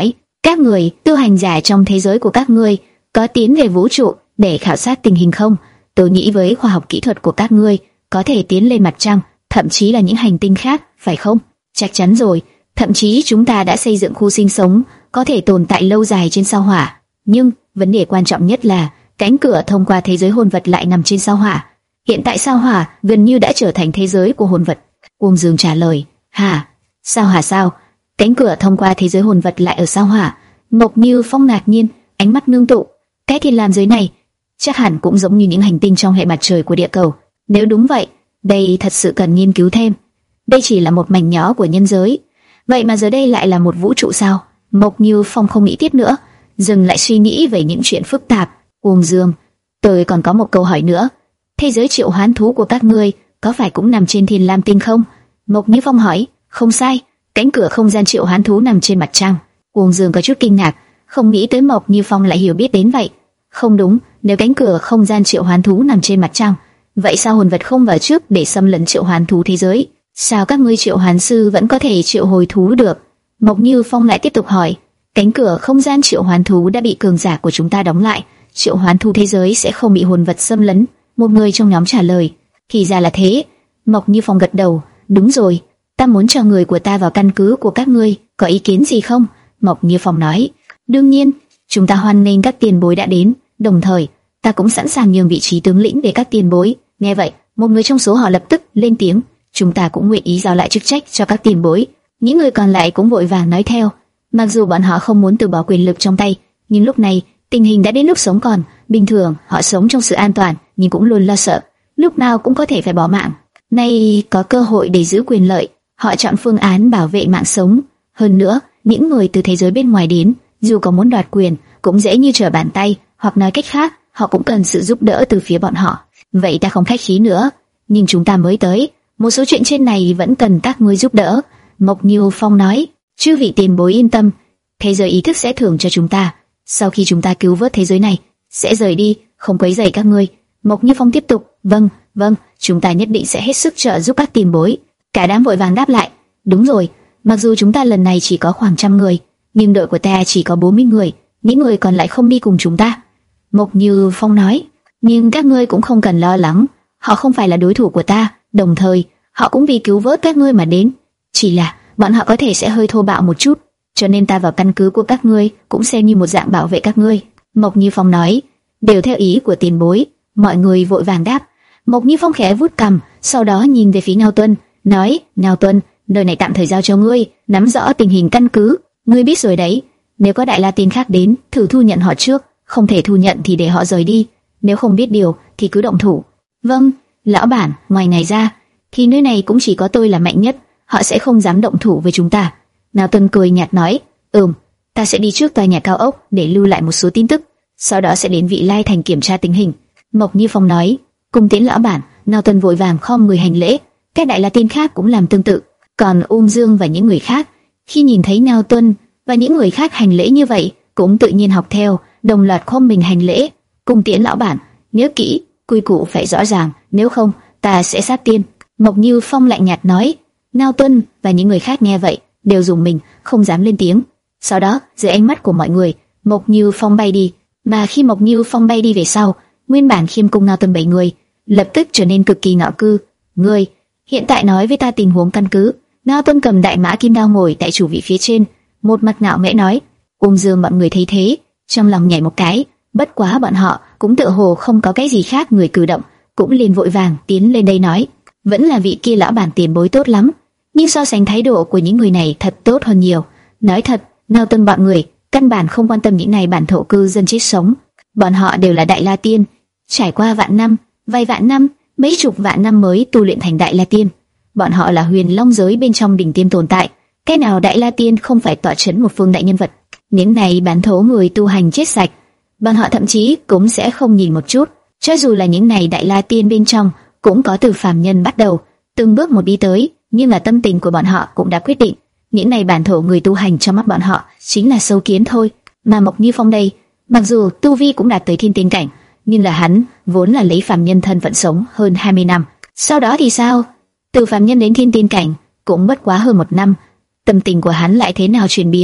[SPEAKER 1] Các người, tu hành giả trong thế giới của các ngươi, có tiến về vũ trụ để khảo sát tình hình không? Tôi nghĩ với khoa học kỹ thuật của các ngươi, có thể tiến lên mặt trăng, thậm chí là những hành tinh khác, phải không? Chắc chắn rồi, thậm chí chúng ta đã xây dựng khu sinh sống, có thể tồn tại lâu dài trên sao Hỏa. Nhưng, vấn đề quan trọng nhất là, cánh cửa thông qua thế giới hồn vật lại nằm trên sao Hỏa. Hiện tại sao Hỏa gần như đã trở thành thế giới của hồn vật. Uông Dương trả lời, hả? Sao Hỏa sao? Cánh cửa thông qua thế giới hồn vật lại ở sao Hỏa? Mộc Như Phong ngạc nhiên, ánh mắt ngưng tụ. Cái thiên lam giới này, chắc hẳn cũng giống như những hành tinh trong hệ mặt trời của địa cầu. Nếu đúng vậy, đây thật sự cần nghiên cứu thêm. Đây chỉ là một mảnh nhỏ của nhân giới, vậy mà giờ đây lại là một vũ trụ sao? Mộc Như Phong không nghĩ tiếp nữa, dừng lại suy nghĩ về những chuyện phức tạp. Uông Dương, tôi còn có một câu hỏi nữa. Thế giới triệu hoán thú của các ngươi có phải cũng nằm trên thiên lam tinh không? Mộc Như Phong hỏi. Không sai, cánh cửa không gian triệu hoán thú nằm trên mặt trăng. Uông Dương có chút kinh ngạc, không nghĩ tới Mộc Như Phong lại hiểu biết đến vậy. Không đúng, nếu cánh cửa không gian triệu hoán thú nằm trên mặt trăng, vậy sao hồn vật không vào trước để xâm lấn triệu hoán thú thế giới? Sao các ngươi triệu hoán sư vẫn có thể triệu hồi thú được? Mộc Như Phong lại tiếp tục hỏi. Cánh cửa không gian triệu hoán thú đã bị cường giả của chúng ta đóng lại, triệu hoán thú thế giới sẽ không bị hồn vật xâm lấn. Một người trong nhóm trả lời. Thì ra là thế. Mộc Như Phong gật đầu. Đúng rồi, ta muốn cho người của ta vào căn cứ của các ngươi, có ý kiến gì không? Mộc Như Phong nói. Đương nhiên, chúng ta hoan nghênh các tiền bối đã đến, đồng thời ta cũng sẵn sàng nhường vị trí tướng lĩnh để các tiền bối. Nghe vậy, một người trong số họ lập tức lên tiếng. Chúng ta cũng nguyện ý giao lại chức trách cho các tiền bối. Những người còn lại cũng vội vàng nói theo. Mặc dù bọn họ không muốn từ bỏ quyền lực trong tay, nhưng lúc này tình hình đã đến lúc sống còn. Bình thường họ sống trong sự an toàn, nhưng cũng luôn lo sợ, lúc nào cũng có thể phải bỏ mạng. Nay có cơ hội để giữ quyền lợi, họ chọn phương án bảo vệ mạng sống. Hơn nữa, những người từ thế giới bên ngoài đến, dù có muốn đoạt quyền, cũng dễ như trở bàn tay. Hoặc nói cách khác, họ cũng cần sự giúp đỡ từ phía bọn họ. Vậy ta không khách khí nữa, nhưng chúng ta mới tới, một số chuyện trên này vẫn cần các ngươi giúp đỡ. Mộc Như Phong nói. Chư vị tiền bối yên tâm, thế giới ý thức sẽ thưởng cho chúng ta. Sau khi chúng ta cứu vớt thế giới này, sẽ rời đi, không quấy rầy các ngươi. Mộc Như Phong tiếp tục. Vâng, vâng, chúng ta nhất định sẽ hết sức trợ giúp các tiền bối. Cả đám vội vàng đáp lại. Đúng rồi, mặc dù chúng ta lần này chỉ có khoảng trăm người, nhưng đội của ta chỉ có bốn mươi người, những người còn lại không đi cùng chúng ta. Mộc Như Phong nói. Nhưng các ngươi cũng không cần lo lắng, họ không phải là đối thủ của ta, đồng thời họ cũng vì cứu vớt các ngươi mà đến. Chỉ là bọn họ có thể sẽ hơi thô bạo một chút, cho nên ta vào căn cứ của các ngươi cũng xem như một dạng bảo vệ các ngươi. Mộc Như Phong nói. Đều theo ý của tiền bối. Mọi người vội vàng đáp. Mộc Như Phong khẽ vuốt cằm, sau đó nhìn về phía Ngao Tuân, nói: Ngao Tuân, nơi này tạm thời giao cho ngươi, nắm rõ tình hình căn cứ. Ngươi biết rồi đấy, nếu có Đại La Tiên khác đến, thử thu nhận họ trước, không thể thu nhận thì để họ rời đi. Nếu không biết điều thì cứ động thủ. Vâng, lão bản. Ngoài này ra, thì nơi này cũng chỉ có tôi là mạnh nhất, họ sẽ không dám động thủ với chúng ta. Ngao Tuân cười nhạt nói. Ừm, ta sẽ đi trước tòa nhà cao ốc để lưu lại một số tin tức, sau đó sẽ đến Vị Lai Thành kiểm tra tình hình. Mộc Như Phong nói. Cung tiễn lão bản. Ngao Tuân vội vàng khom người hành lễ. Các Đại La Tiên khác cũng làm tương tự. Còn Uông Dương và những người khác, khi nhìn thấy Ngao Tuân và những người khác hành lễ như vậy, cũng tự nhiên học theo, đồng loạt khom mình hành lễ. Cung tiễn lão bản, nhớ kỹ, quy củ phải rõ ràng, nếu không ta sẽ sát tiên. Mộc Như Phong lạnh nhạt nói. Ngao Tuân và những người khác nghe vậy đều dùng mình, không dám lên tiếng. Sau đó, dưới ánh mắt của mọi người, Mộc Như Phong bay đi. Mà khi Mộc Như Phong bay đi về sau, nguyên bản khiêm cung Ngao Tuân bảy người lập tức trở nên cực kỳ ngạo cư. Ngươi hiện tại nói với ta tình huống căn cứ. Ngao Tuân cầm đại mã kim đao ngồi tại chủ vị phía trên, một mặt ngạo nghễ nói. Ung Dương bọn người thấy thế, trong lòng nhảy một cái. Bất quá bọn họ cũng tựa hồ không có cái gì khác người cử động, cũng liền vội vàng tiến lên đây nói. Vẫn là vị kia lão bản tiền bối tốt lắm, nhưng so sánh thái độ của những người này thật tốt hơn nhiều. Nói thật, Ngao Tuân bọn người căn bản không quan tâm những này bản thổ cư dân chết sống. Bọn họ đều là Đại La Tiên, trải qua vạn năm, vài vạn năm, mấy chục vạn năm mới tu luyện thành Đại La Tiên. Bọn họ là huyền long giới bên trong đỉnh tiêm tồn tại, cái nào Đại La Tiên không phải tọa chấn một phương đại nhân vật. Những này bản thổ người tu hành chết sạch, bọn họ thậm chí cũng sẽ không nhìn một chút. Cho dù là những này Đại La Tiên bên trong cũng có từ phàm nhân bắt đầu, từng bước một đi tới, nhưng là tâm tình của bọn họ cũng đã quyết định, những này bản thổ người tu hành trong mắt bọn họ chính là sâu kiến thôi. Mà Mộc Như Phong đây, mặc dù tu vi cũng đạt tới thiên tiên cảnh, nhưng là hắn vốn là lấy phàm nhân thân phận sống hơn hai mươi năm. Sau đó thì sao? Từ phàm nhân đến thiên tiên cảnh cũng bất quá hơn một năm, tâm tình của hắn lại thế nào chuyển biến?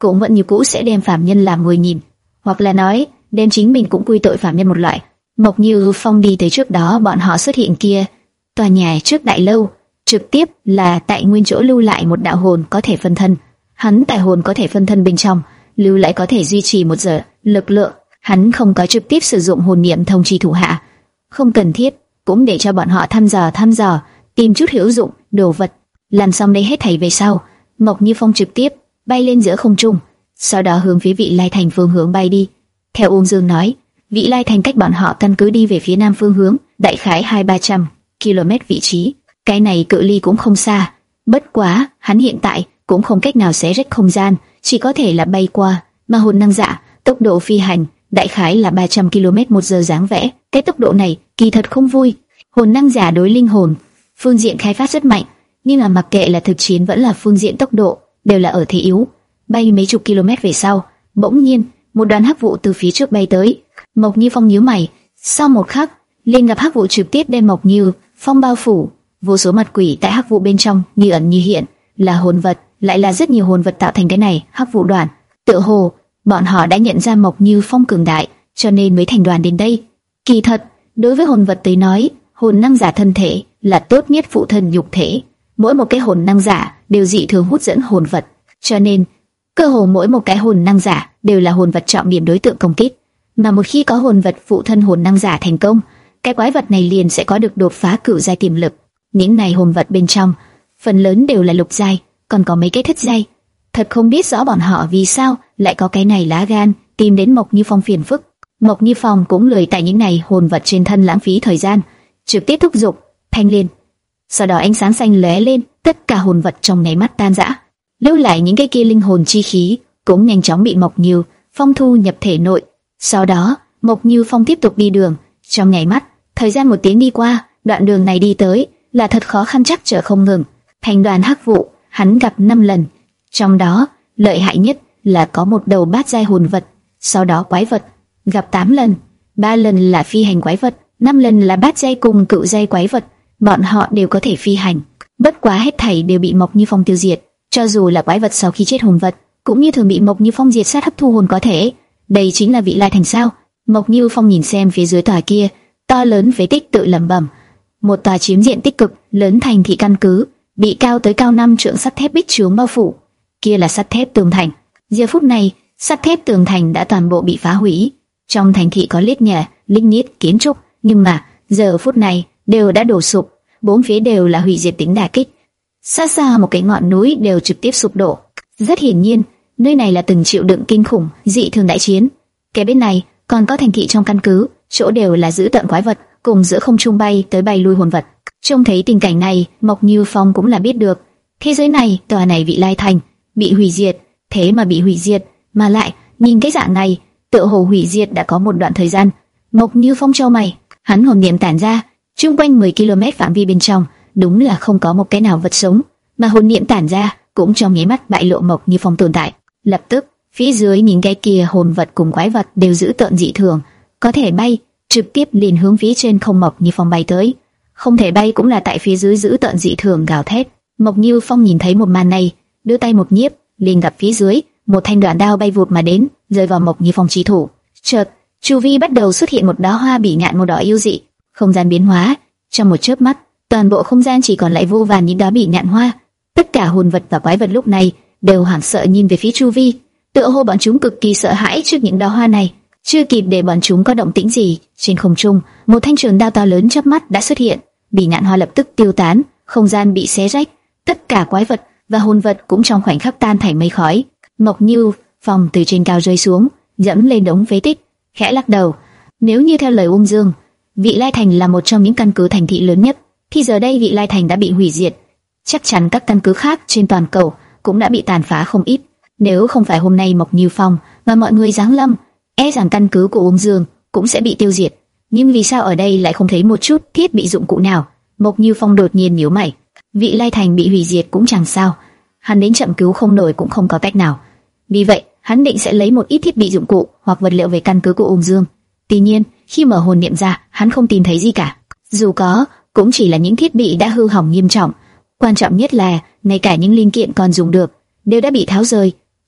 [SPEAKER 1] cũng vẫn như cũ sẽ đem phạm nhân làm mồi nhìn, hoặc là nói đem chính mình cũng quy tội phạm nhân một loại. Mộc Như Phong đi tới trước đó bọn họ xuất hiện kia, tòa nhà trước đại lâu, trực tiếp là tại nguyên chỗ lưu lại một đạo hồn có thể phân thân. Hắn tại hồn có thể phân thân bên trong, lưu lại có thể duy trì một giờ lực lượng. Hắn không có trực tiếp sử dụng hồn niệm thông chi thủ hạ, không cần thiết, cũng để cho bọn họ thăm dò thăm dò, tìm chút hữu dụng đồ vật. Làm xong đây hết thảy về sau, Mộc Như Phong trực tiếp bay lên giữa không trung, sau đó hướng phía Vị Lai Thành phương hướng bay đi. Theo Ung Dương nói, Vị Lai Thành cách bọn họ căn cứ đi về phía nam phương hướng, đại khái hai ba trăm ki lô mét vị trí. Cái này cự ly cũng không xa, bất quá hắn hiện tại cũng không cách nào xé rách không gian, chỉ có thể là bay qua. Mà hồn năng giả tốc độ phi hành đại khái là ba trăm ki lô mét một giờ dáng vẻ. Cái tốc độ này kỳ thật không vui. Hồn năng giả đối linh hồn phương diện khai phát rất mạnh, nhưng mà mặc kệ là thực chiến vẫn là phương diện tốc độ đều là ở thế yếu. Bay mấy chục km về sau, bỗng nhiên một đoàn hắc vụ từ phía trước bay tới. Mộc Như Phong nhíu mày, sau một khắc liền gặp hắc vụ trực tiếp đem Mộc Như Phong bao phủ. Vô số mặt quỷ tại hắc vụ bên trong như ẩn như hiện, là hồn vật, lại là rất nhiều hồn vật tạo thành cái này hắc vụ đoàn. Tựa hồ bọn họ đã nhận ra Mộc Như Phong cường đại, cho nên mới thành đoàn đến đây. Kỳ thật, đối với hồn vật tới nói, hồn năng giả thân thể là tốt nhất phụ thân nhục thể. Mỗi một cái hồn năng giả đều dị thường hút dẫn hồn vật, cho nên cơ hồ mỗi một cái hồn năng giả đều là hồn vật trọng điểm đối tượng công kích. Mà một khi có hồn vật phụ thân hồn năng giả thành công, cái quái vật này liền sẽ có được đột phá cửu giai tiềm lực. Những này hồn vật bên trong, phần lớn đều là lục giai, còn có mấy cái thất giai. Thật không biết rõ bọn họ vì sao lại có cái này lá gan tìm đến Mộc Như Phong phiền phức. Mộc Như Phong cũng lười tại những này hồn vật trên thân lãng phí thời gian, trực tiếp thúc giục thanh liên. Sau đó ánh sáng xanh lóe lên, tất cả hồn vật trong nháy mắt tan rã, lưu lại những cái kia linh hồn chi khí cũng nhanh chóng bị Mộc Như Phong thu nhập thể nội. Sau đó Mộc Như Phong tiếp tục đi đường, trong nháy mắt thời gian một tiếng đi qua, đoạn đường này đi tới là thật khó khăn chắc trở không ngừng. Thành đoàn hắc vụ hắn gặp năm lần, trong đó lợi hại nhất là có một đầu bát giai hồn vật, sau đó quái vật gặp tám lần, ba lần là phi hành quái vật, năm lần là bát giai cùng cựu giai quái vật. Bọn họ đều có thể phi hành, bất quá hết thảy đều bị Mộc Như Phong tiêu diệt. Cho dù là quái vật sau khi chết hồn vật, cũng như thường bị Mộc Như Phong diệt sát hấp thu hồn có thể. Đây chính là Vị Lai Thành sao? Mộc Như Phong nhìn xem phía dưới tòa kia to lớn phế tích tự lẩm bẩm. Một tòa chiếm diện tích cực lớn thành thị căn cứ, bị cao tới cao năm trượng sắt thép bích chướng bao phủ. Kia là sắt thép tường thành. Giờ phút này, sắt thép tường thành đã toàn bộ bị phá hủy. Trong thành thị có lít nhà, linh niết kiến trúc, nhưng mà giờ phút này đều đã đổ sụp, bốn phía đều là hủy diệt tính đả kích. Xa xa một cái ngọn núi đều trực tiếp sụp đổ. Rất hiển nhiên, nơi này là từng chịu đựng kinh khủng dị thường đại chiến. Cái bên này còn có thành thị trong căn cứ, chỗ đều là giữ tận quái vật, cùng giữa không trung bay tới bay lui hồn vật. Trông thấy tình cảnh này, Mộc Như Phong cũng là biết được, thế giới này, tòa này Vị Lai Thành bị hủy diệt, thế mà bị hủy diệt, mà lại nhìn cái dạng này, tựa hồ hủy diệt đã có một đoạn thời gian. Mộc Như Phong chau mày, hắn hồn niệm tản ra, chung quanh mười ki lô mét phạm vi bên trong, đúng là không có một cái nào vật sống, mà hồn niệm tản ra cũng trong nháy mắt bại lộ Mộc Như Phong tồn tại. Lập tức, phía dưới những cái kia hồn vật cùng quái vật đều giữ tợn dị thường, có thể bay, trực tiếp liền hướng phía trên không Mộc Như Phong bay tới. Không thể bay cũng là tại phía dưới giữ tợn dị thường gào thét. Mộc Như Phong nhìn thấy một màn này, đưa tay một nhiếp, liền gặp phía dưới một thanh đoạn đao bay vụt mà đến, rơi vào Mộc Như Phong chi thủ. Chợt, chu vi bắt đầu xuất hiện một đóa hoa bỉ ngạn màu đỏ yêu dị, không gian biến hóa, trong một chớp mắt, toàn bộ không gian chỉ còn lại vô vàn những đóa bỉ ngạn hoa. Tất cả hồn vật và quái vật lúc này đều hoảng sợ nhìn về phía chu vi, tựa hồ bọn chúng cực kỳ sợ hãi trước những đóa hoa này. Chưa kịp để bọn chúng có động tĩnh gì, trên không trung, một thanh trường đao to lớn chớp mắt đã xuất hiện, bỉ ngạn hoa lập tức tiêu tán, không gian bị xé rách, tất cả quái vật và hồn vật cũng trong khoảnh khắc tan thành mây khói. Mộc Như Phong từ trên cao rơi xuống, dẫm lên đống phế tích, khẽ lắc đầu. Nếu như theo lời Ung Dương, Vị Lai Thành là một trong những căn cứ thành thị lớn nhất, thì giờ đây Vị Lai Thành đã bị hủy diệt, chắc chắn các căn cứ khác trên toàn cầu cũng đã bị tàn phá không ít. Nếu không phải hôm nay Mộc Như Phong và mọi người giáng lâm, e rằng căn cứ của Ung Dương cũng sẽ bị tiêu diệt. Nhưng vì sao ở đây lại không thấy một chút thiết bị dụng cụ nào? Mộc Như Phong đột nhiên nhíu mày. Vị Lai Thành bị hủy diệt cũng chẳng sao, hắn đến chậm cứu không nổi cũng không có cách nào. Vì vậy, hắn định sẽ lấy một ít thiết bị dụng cụ hoặc vật liệu về căn cứ của Ung Dương. Tuy nhiên, khi mở hồn niệm ra, hắn không tìm thấy gì cả. Dù có, cũng chỉ là những thiết bị đã hư hỏng nghiêm trọng. Quan trọng nhất là, ngay cả những linh kiện còn dùng được đều đã bị tháo rời.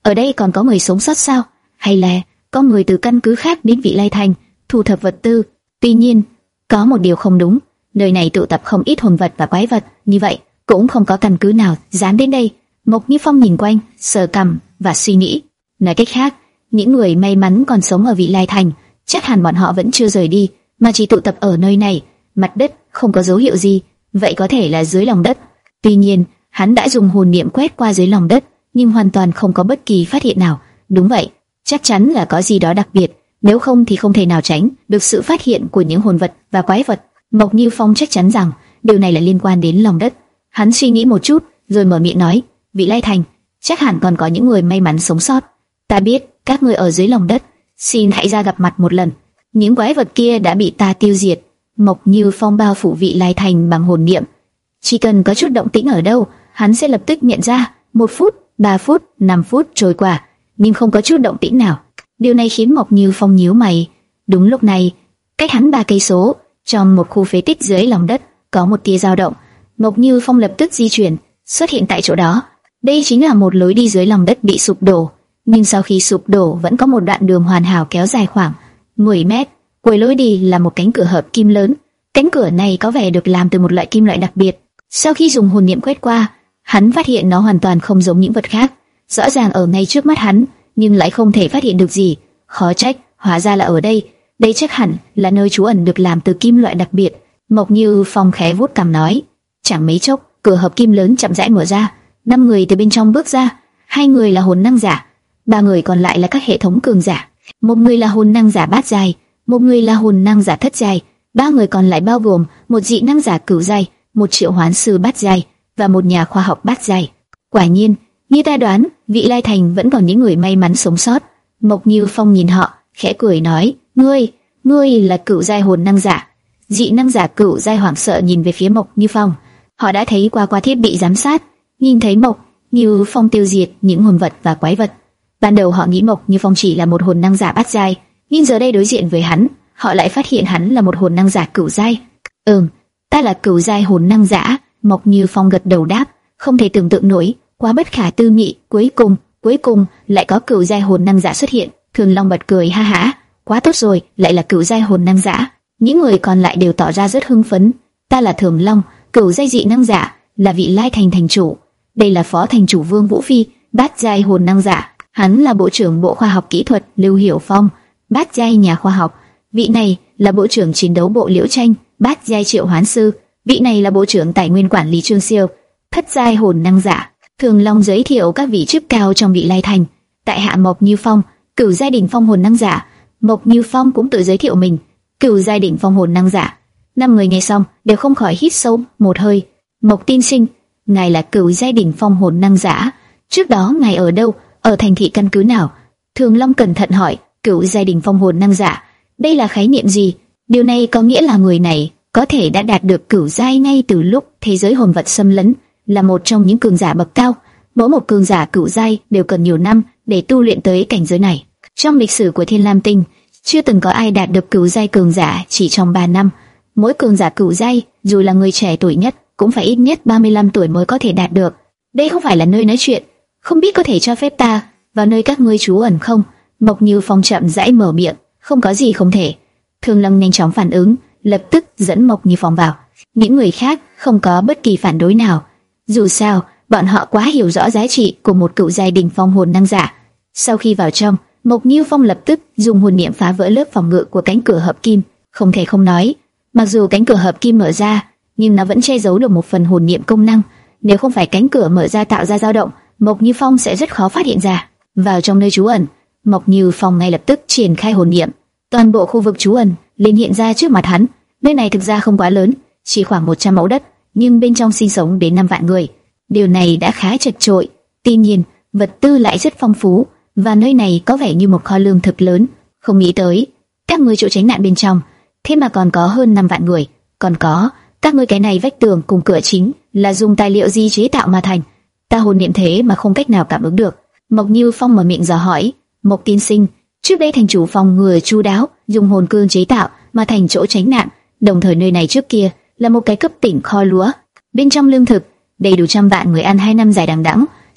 [SPEAKER 1] Ở đây còn có người sống sót sao? Hay là có người từ căn cứ khác đến Vị Lai Thành thu thập vật tư? Tuy nhiên, có một điều không đúng, nơi này tụ tập không ít hồn vật và quái vật, như vậy cũng không có căn cứ nào dám đến đây. Mộc Như Phong nhìn quanh, sờ cằm và suy nghĩ. Nói cách khác, những người may mắn còn sống ở Vị Lai Thành, chắc hẳn bọn họ vẫn chưa rời đi, mà chỉ tụ tập ở nơi này. Mặt đất không có dấu hiệu gì, vậy có thể là dưới lòng đất. Tuy nhiên, hắn đã dùng hồn niệm quét qua dưới lòng đất, nhưng hoàn toàn không có bất kỳ phát hiện nào. Đúng vậy, chắc chắn là có gì đó đặc biệt, nếu không thì không thể nào tránh được sự phát hiện của những hồn vật và quái vật. Mộc Như Phong chắc chắn rằng điều này là liên quan đến lòng đất. Hắn suy nghĩ một chút, rồi mở miệng nói: Vị Lai Thành, chắc hẳn còn có những người may mắn sống sót. Ta biết các người ở dưới lòng đất, xin hãy ra gặp mặt một lần. Những quái vật kia đã bị ta tiêu diệt. Mộc Như Phong bao phủ Vị Lai Thành bằng hồn niệm. Chỉ cần có chút động tĩnh ở đâu, hắn sẽ lập tức nhận ra. Một phút, ba phút, năm phút trôi qua, nhưng không có chút động tĩnh nào. Điều này khiến Mộc Như Phong nhíu mày. Đúng lúc này, cách hắn ba cây số, trong một khu phế tích dưới lòng đất, có một tia dao động. Mộc Như Phong lập tức di chuyển, xuất hiện tại chỗ đó. Đây chính là một lối đi dưới lòng đất bị sụp đổ, nhưng sau khi sụp đổ vẫn có một đoạn đường hoàn hảo kéo dài khoảng mười mét. Cuối lối đi là một cánh cửa hợp kim lớn. Cánh cửa này có vẻ được làm từ một loại kim loại đặc biệt. Sau khi dùng hồn niệm quét qua, hắn phát hiện nó hoàn toàn không giống những vật khác. Rõ ràng ở ngay trước mắt hắn, nhưng lại không thể phát hiện được gì. Khó trách, hóa ra là ở đây. Đây chắc hẳn là nơi trú ẩn được làm từ kim loại đặc biệt. Mộc Như Phong khẽ vuốt cằm nói. Chẳng mấy chốc, cửa hợp kim lớn chậm rãi mở ra. Năm người từ bên trong bước ra. Hai người là hồn năng giả, ba người còn lại là các hệ thống cường giả. Một người là hồn năng giả bát giai, một người là hồn năng giả thất giai, ba người còn lại bao gồm một dị năng giả cửu giai, một triệu hoán sư bát giai và một nhà khoa học bát giai. Quả nhiên, như ta đoán, Vị Lai Thành vẫn còn những người may mắn sống sót. Mộc Như Phong nhìn họ, khẽ cười nói: "Ngươi, ngươi là cửu giai hồn năng giả." Dị năng giả cửu giai hoảng sợ nhìn về phía Mộc Như Phong. Họ đã thấy qua qua thiết bị giám sát, nhìn thấy Mộc Như Phong tiêu diệt những hồn vật và quái vật. Ban đầu họ nghĩ Mộc Như Phong chỉ là một hồn năng giả bát giai, nhưng giờ đây đối diện với hắn, họ lại phát hiện hắn là một hồn năng giả cửu giai. "Ừm, ta là cửu giai hồn năng giả." Mộc Như Phong gật đầu đáp, không thể tưởng tượng nổi, quá bất khả tư nghị. Cuối cùng, cuối cùng lại có cửu giai hồn năng giả xuất hiện. Thường Long bật cười ha hả, quá tốt rồi, lại là cửu giai hồn năng giả. Những người còn lại đều tỏ ra rất hưng phấn. Ta là Thường Long, cửu giai dị năng giả, là Vị Lai Thành thành chủ. Đây là phó thành chủ Vương Vũ Phi, bát giai hồn năng giả. Hắn là bộ trưởng bộ khoa học kỹ thuật Lưu Hiểu Phong, bát giai nhà khoa học. Vị này là bộ trưởng chiến đấu bộ Liễu Tranh, bát giai triệu hoán sư. Vị này là bộ trưởng tài nguyên quản lý Trương Siêu, thất giai hồn năng giả. Thường Long giới thiệu các vị chức cao trong Vị Lai Thành. Tại hạ Mộc Như Phong, cửu giai đỉnh phong hồn năng giả. Mộc Như Phong cũng tự giới thiệu mình, cửu giai đỉnh phong hồn năng giả. Năm người nghe xong đều không khỏi hít sâu một hơi. Mộc tiên sinh, ngài là cửu giai đỉnh phong hồn năng giả. Trước đó ngài ở đâu, ở thành thị căn cứ nào? Thường Long cẩn thận hỏi. Cửu giai đỉnh phong hồn năng giả, đây là khái niệm gì? Điều này có nghĩa là người này có thể đã đạt được cửu giai ngay từ lúc thế giới hồn vật xâm lấn, là một trong những cường giả bậc cao. Mỗi một cường giả cửu giai đều cần nhiều năm để tu luyện tới cảnh giới này. Trong lịch sử của Thiên Lam Tinh, chưa từng có ai đạt được cửu giai cường giả chỉ trong ba năm. Mỗi cường giả cửu giai, dù là người trẻ tuổi nhất, cũng phải ít nhất ba mươi lăm tuổi mới có thể đạt được. Đây không phải là nơi nói chuyện, không biết có thể cho phép ta vào nơi các ngươi trú ẩn không? Mộc Như Phong chậm rãi mở miệng. Không có gì không thể. Thường Long nhanh chóng phản ứng, lập tức dẫn Mộc Như Phong vào. Những người khác không có bất kỳ phản đối nào. Dù sao, bọn họ quá hiểu rõ giá trị của một cựu giai đỉnh phong hồn năng giả. Sau khi vào trong, Mộc Như Phong lập tức dùng hồn niệm phá vỡ lớp phòng ngự của cánh cửa hợp kim. Không thể không nói, mặc dù cánh cửa hợp kim mở ra, nhưng nó vẫn che giấu được một phần hồn niệm công năng. Nếu không phải cánh cửa mở ra tạo ra dao động, Mộc Như Phong sẽ rất khó phát hiện ra. Vào trong nơi trú ẩn, Mộc Như Phong ngay lập tức triển khai hồn niệm. Toàn bộ khu vực trú ẩn liền hiện ra trước mặt hắn. Nơi này thực ra không quá lớn, chỉ khoảng một trăm mẫu đất, nhưng bên trong sinh sống đến năm vạn người. Điều này đã khá chật chội. Tuy nhiên, vật tư lại rất phong phú, và nơi này có vẻ như một kho lương thực lớn. Không nghĩ tới, các ngươi chỗ tránh nạn bên trong, thế mà còn có hơn năm vạn người. Còn có, các ngươi cái này vách tường cùng cửa chính là dùng tài liệu gì chế tạo mà thành? Ta hồn niệm thế mà không cách nào cảm ứng được. Mộc Như Phong mở miệng dò hỏi. Mộc tiên sinh, trước đây thành chủ phòng ngừa chu đáo, dùng hồn cương chế tạo mà thành chỗ tránh nạn. Đồng thời nơi này trước kia là một cái cấp tỉnh kho lúa, bên trong lương thực đầy đủ trăm vạn người ăn hai năm dài đằng đẵng.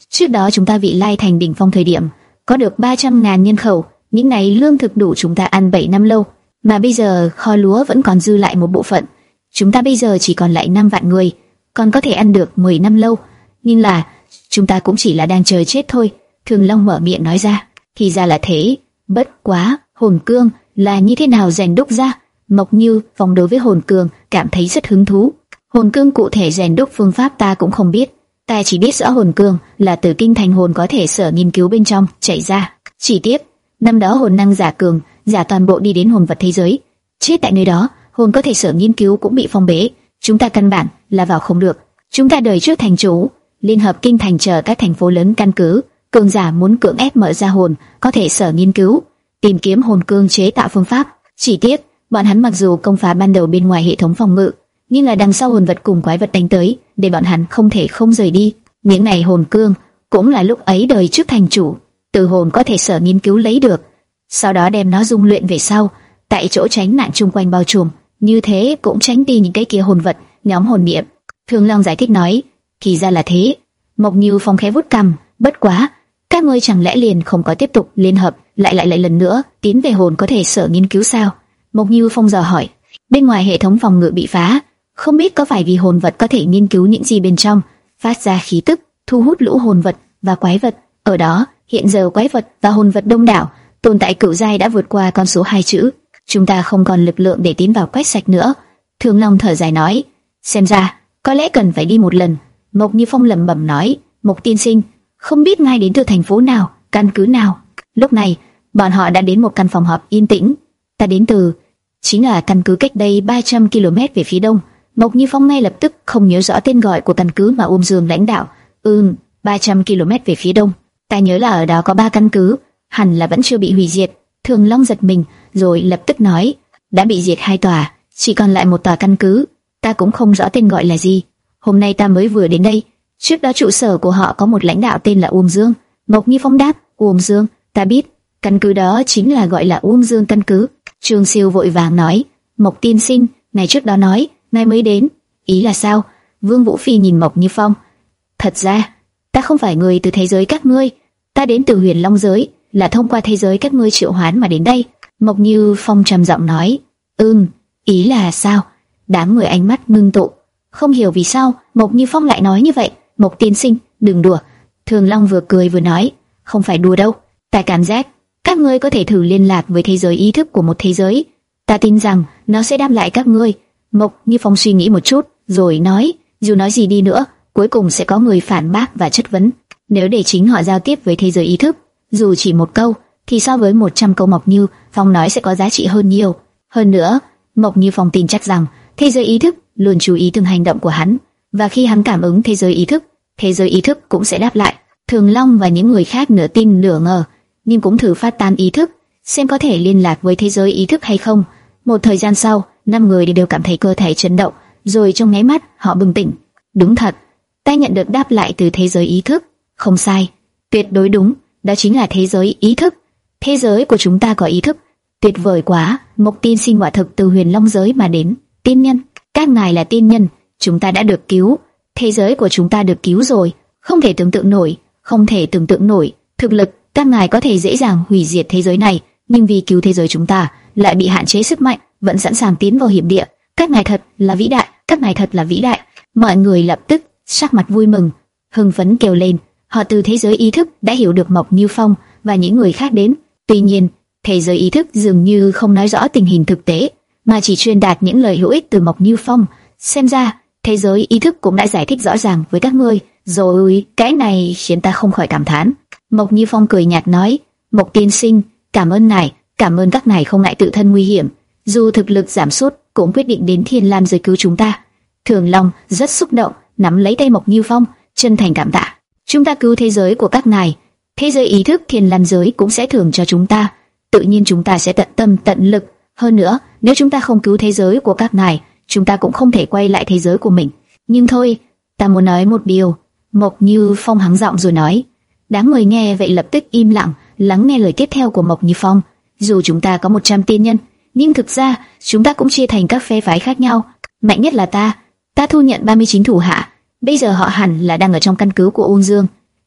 [SPEAKER 1] Trước đó chúng ta vị lai thành đỉnh phong thời điểm có được ba trăm ngàn nhân khẩu, những này lương thực đủ chúng ta ăn bảy năm lâu, mà bây giờ kho lúa vẫn còn dư lại một bộ phận. Chúng ta bây giờ chỉ còn lại năm vạn người, còn có thể ăn được mười năm lâu. Nhưng là chúng ta cũng chỉ là đang chờ chết thôi. Thường Long mở miệng nói ra. Thì ra là thế. Bất quá, hồn cương là như thế nào rèn đúc ra? Mộc Như Phong đối với hồn cương cảm thấy rất hứng thú. Hồn cương cụ thể rèn đúc phương pháp ta cũng không biết. Ta chỉ biết rõ hồn cương là từ kinh thành hồn có thể sở nghiên cứu bên trong chảy ra. Chỉ tiếc, năm đó hồn năng giả cường, giả toàn bộ đi đến hồn vật thế giới. Chết tại nơi đó, hồn có thể sở nghiên cứu cũng bị phong bế. Chúng ta căn bản là vào không được. Chúng ta đời trước thành chủ, liên hợp kinh thành chờ các thành phố lớn căn cứ, cường giả muốn cưỡng ép mở ra hồn có thể sở nghiên cứu, tìm kiếm hồn cương chế tạo phương pháp. Chỉ tiếc, bọn hắn mặc dù công phá ban đầu bên ngoài hệ thống phòng ngự, nhưng là đằng sau hồn vật cùng quái vật đánh tới, để bọn hắn không thể không rời đi. Những này hồn cương cũng là lúc ấy đời trước thành chủ từ hồn có thể sở nghiên cứu lấy được, sau đó đem nó dung luyện về sau, tại chỗ tránh nạn chung quanh bao trùm, như thế cũng tránh đi những cái kia hồn vật nhóm hồn niệm. Thường Long giải thích nói, thì ra là thế. Mộc Như Phong khẽ vuốt cằm, bất quá, các ngươi chẳng lẽ liền không có tiếp tục liên hợp lại lại lại lần nữa tiến về hồn có thể sở nghiên cứu sao? Mộc Như Phong dò hỏi. Bên ngoài hệ thống phòng ngự bị phá, không biết có phải vì hồn vật có thể nghiên cứu những gì bên trong, phát ra khí tức, thu hút lũ hồn vật và quái vật. Ở đó, hiện giờ quái vật và hồn vật đông đảo, tồn tại cửu giai đã vượt qua con số hai chữ. Chúng ta không còn lực lượng để tiến vào quét sạch nữa. Thường Long thở dài nói, xem ra có lẽ cần phải đi một lần. Mộc Như Phong lẩm bẩm nói, Mộc tiên sinh, không biết ngài đến từ thành phố nào, căn cứ nào? Lúc này, bọn họ đã đến một căn phòng họp yên tĩnh. Ta đến từ, chính là căn cứ cách đây ba trăm ki lô mét về phía đông. Mộc Như Phong ngay lập tức không nhớ rõ tên gọi của căn cứ mà Ôm Dương lãnh đạo. Ừm, ba trăm ki lô mét về phía đông. Ta nhớ là ở đó có ba căn cứ, hẳn là vẫn chưa bị hủy diệt. Thường Long giật mình, rồi lập tức nói, đã bị diệt hai tòa, chỉ còn lại một tòa căn cứ. Ta cũng không rõ tên gọi là gì. Hôm nay ta mới vừa đến đây. Trước đó trụ sở của họ có một lãnh đạo tên là Ôm Dương. Mộc Như Phong đáp, Ôm Dương, ta biết, căn cứ đó chính là gọi là Ôm Dương căn cứ. Trương Siêu vội vàng nói, Mộc tiên sinh, ngày trước đó nói, nay mới đến, ý là sao? Vương Vũ Phi nhìn Mộc Như Phong. Thật ra, ta không phải người từ thế giới các ngươi, ta đến từ Huyền Long giới, là thông qua thế giới các ngươi triệu hoán mà đến đây. Mộc Như Phong trầm giọng nói, ừm, ý là sao? Đám người ánh mắt ngưng tụ, không hiểu vì sao Mộc Như Phong lại nói như vậy. Mộc tiên sinh, đừng đùa. Thường Long vừa cười vừa nói, không phải đùa đâu, ta cảm giác các ngươi có thể thử liên lạc với thế giới ý thức của một thế giới, ta tin rằng nó sẽ đáp lại các ngươi. Mộc Như Phong suy nghĩ một chút, rồi nói, dù nói gì đi nữa, cuối cùng sẽ có người phản bác và chất vấn. Nếu để chính họ giao tiếp với thế giới ý thức, dù chỉ một câu, thì so với một trăm câu Mộc Như Phong nói sẽ có giá trị hơn nhiều. Hơn nữa, Mộc Như Phong tin chắc rằng thế giới ý thức luôn chú ý từng hành động của hắn, và khi hắn cảm ứng thế giới ý thức, thế giới ý thức cũng sẽ đáp lại. Thường Long và những người khác nửa tin nửa ngờ, nhưng cũng thử phát tán ý thức, xem có thể liên lạc với thế giới ý thức hay không. Một thời gian sau, năm người đều cảm thấy cơ thể chấn động, rồi trong nháy mắt họ bừng tỉnh. Đúng thật, ta nhận được đáp lại từ thế giới ý thức. Không sai, tuyệt đối đúng, đó chính là thế giới ý thức. Thế giới của chúng ta có ý thức, tuyệt vời quá. Mộc tiên sinh quả thực từ Huyền Long giới mà đến. Tiên nhân, các ngài là tiên nhân, chúng ta đã được cứu, thế giới của chúng ta được cứu rồi. Không thể tưởng tượng nổi, không thể tưởng tượng nổi. Thực lực, các ngài có thể dễ dàng hủy diệt thế giới này, nhưng vì cứu thế giới chúng ta, lại bị hạn chế sức mạnh, vẫn sẵn sàng tiến vào hiểm địa. Các ngài thật là vĩ đại, các ngài thật là vĩ đại. Mọi người lập tức sắc mặt vui mừng, hưng phấn kêu lên. Họ từ thế giới ý thức đã hiểu được Mộc Như Phong và những người khác đến. Tuy nhiên, thế giới ý thức dường như không nói rõ tình hình thực tế, mà chỉ truyền đạt những lời hữu ích từ Mộc Như Phong. Xem ra, thế giới ý thức cũng đã giải thích rõ ràng với các ngươi rồi. Cái này khiến ta không khỏi cảm thán. Mộc Như Phong cười nhạt nói, Mộc tiên sinh, cảm ơn ngài, cảm ơn các ngài không ngại tự thân nguy hiểm, dù thực lực giảm sút cũng quyết định đến Thiên Lam giới cứu chúng ta. Thường Long rất xúc động, nắm lấy tay Mộc Như Phong, chân thành cảm tạ. Chúng ta cứu thế giới của các ngài, thế giới ý thức Thiên Lam giới cũng sẽ thưởng cho chúng ta. Tự nhiên chúng ta sẽ tận tâm tận lực. Hơn nữa, nếu chúng ta không cứu thế giới của các ngài, chúng ta cũng không thể quay lại thế giới của mình. Nhưng thôi, ta muốn nói một điều. Mộc Như Phong hắng giọng rồi nói. Đám người nghe vậy lập tức im lặng, lắng nghe lời tiếp theo của Mộc Như Phong. Dù chúng ta có một trăm tiên nhân, nhưng thực ra chúng ta cũng chia thành các phe phái khác nhau. Mạnh nhất là ta, ta thu nhận ba mươi chín thủ hạ. Bây giờ họ hẳn là đang ở trong căn cứ của Ôn Dương.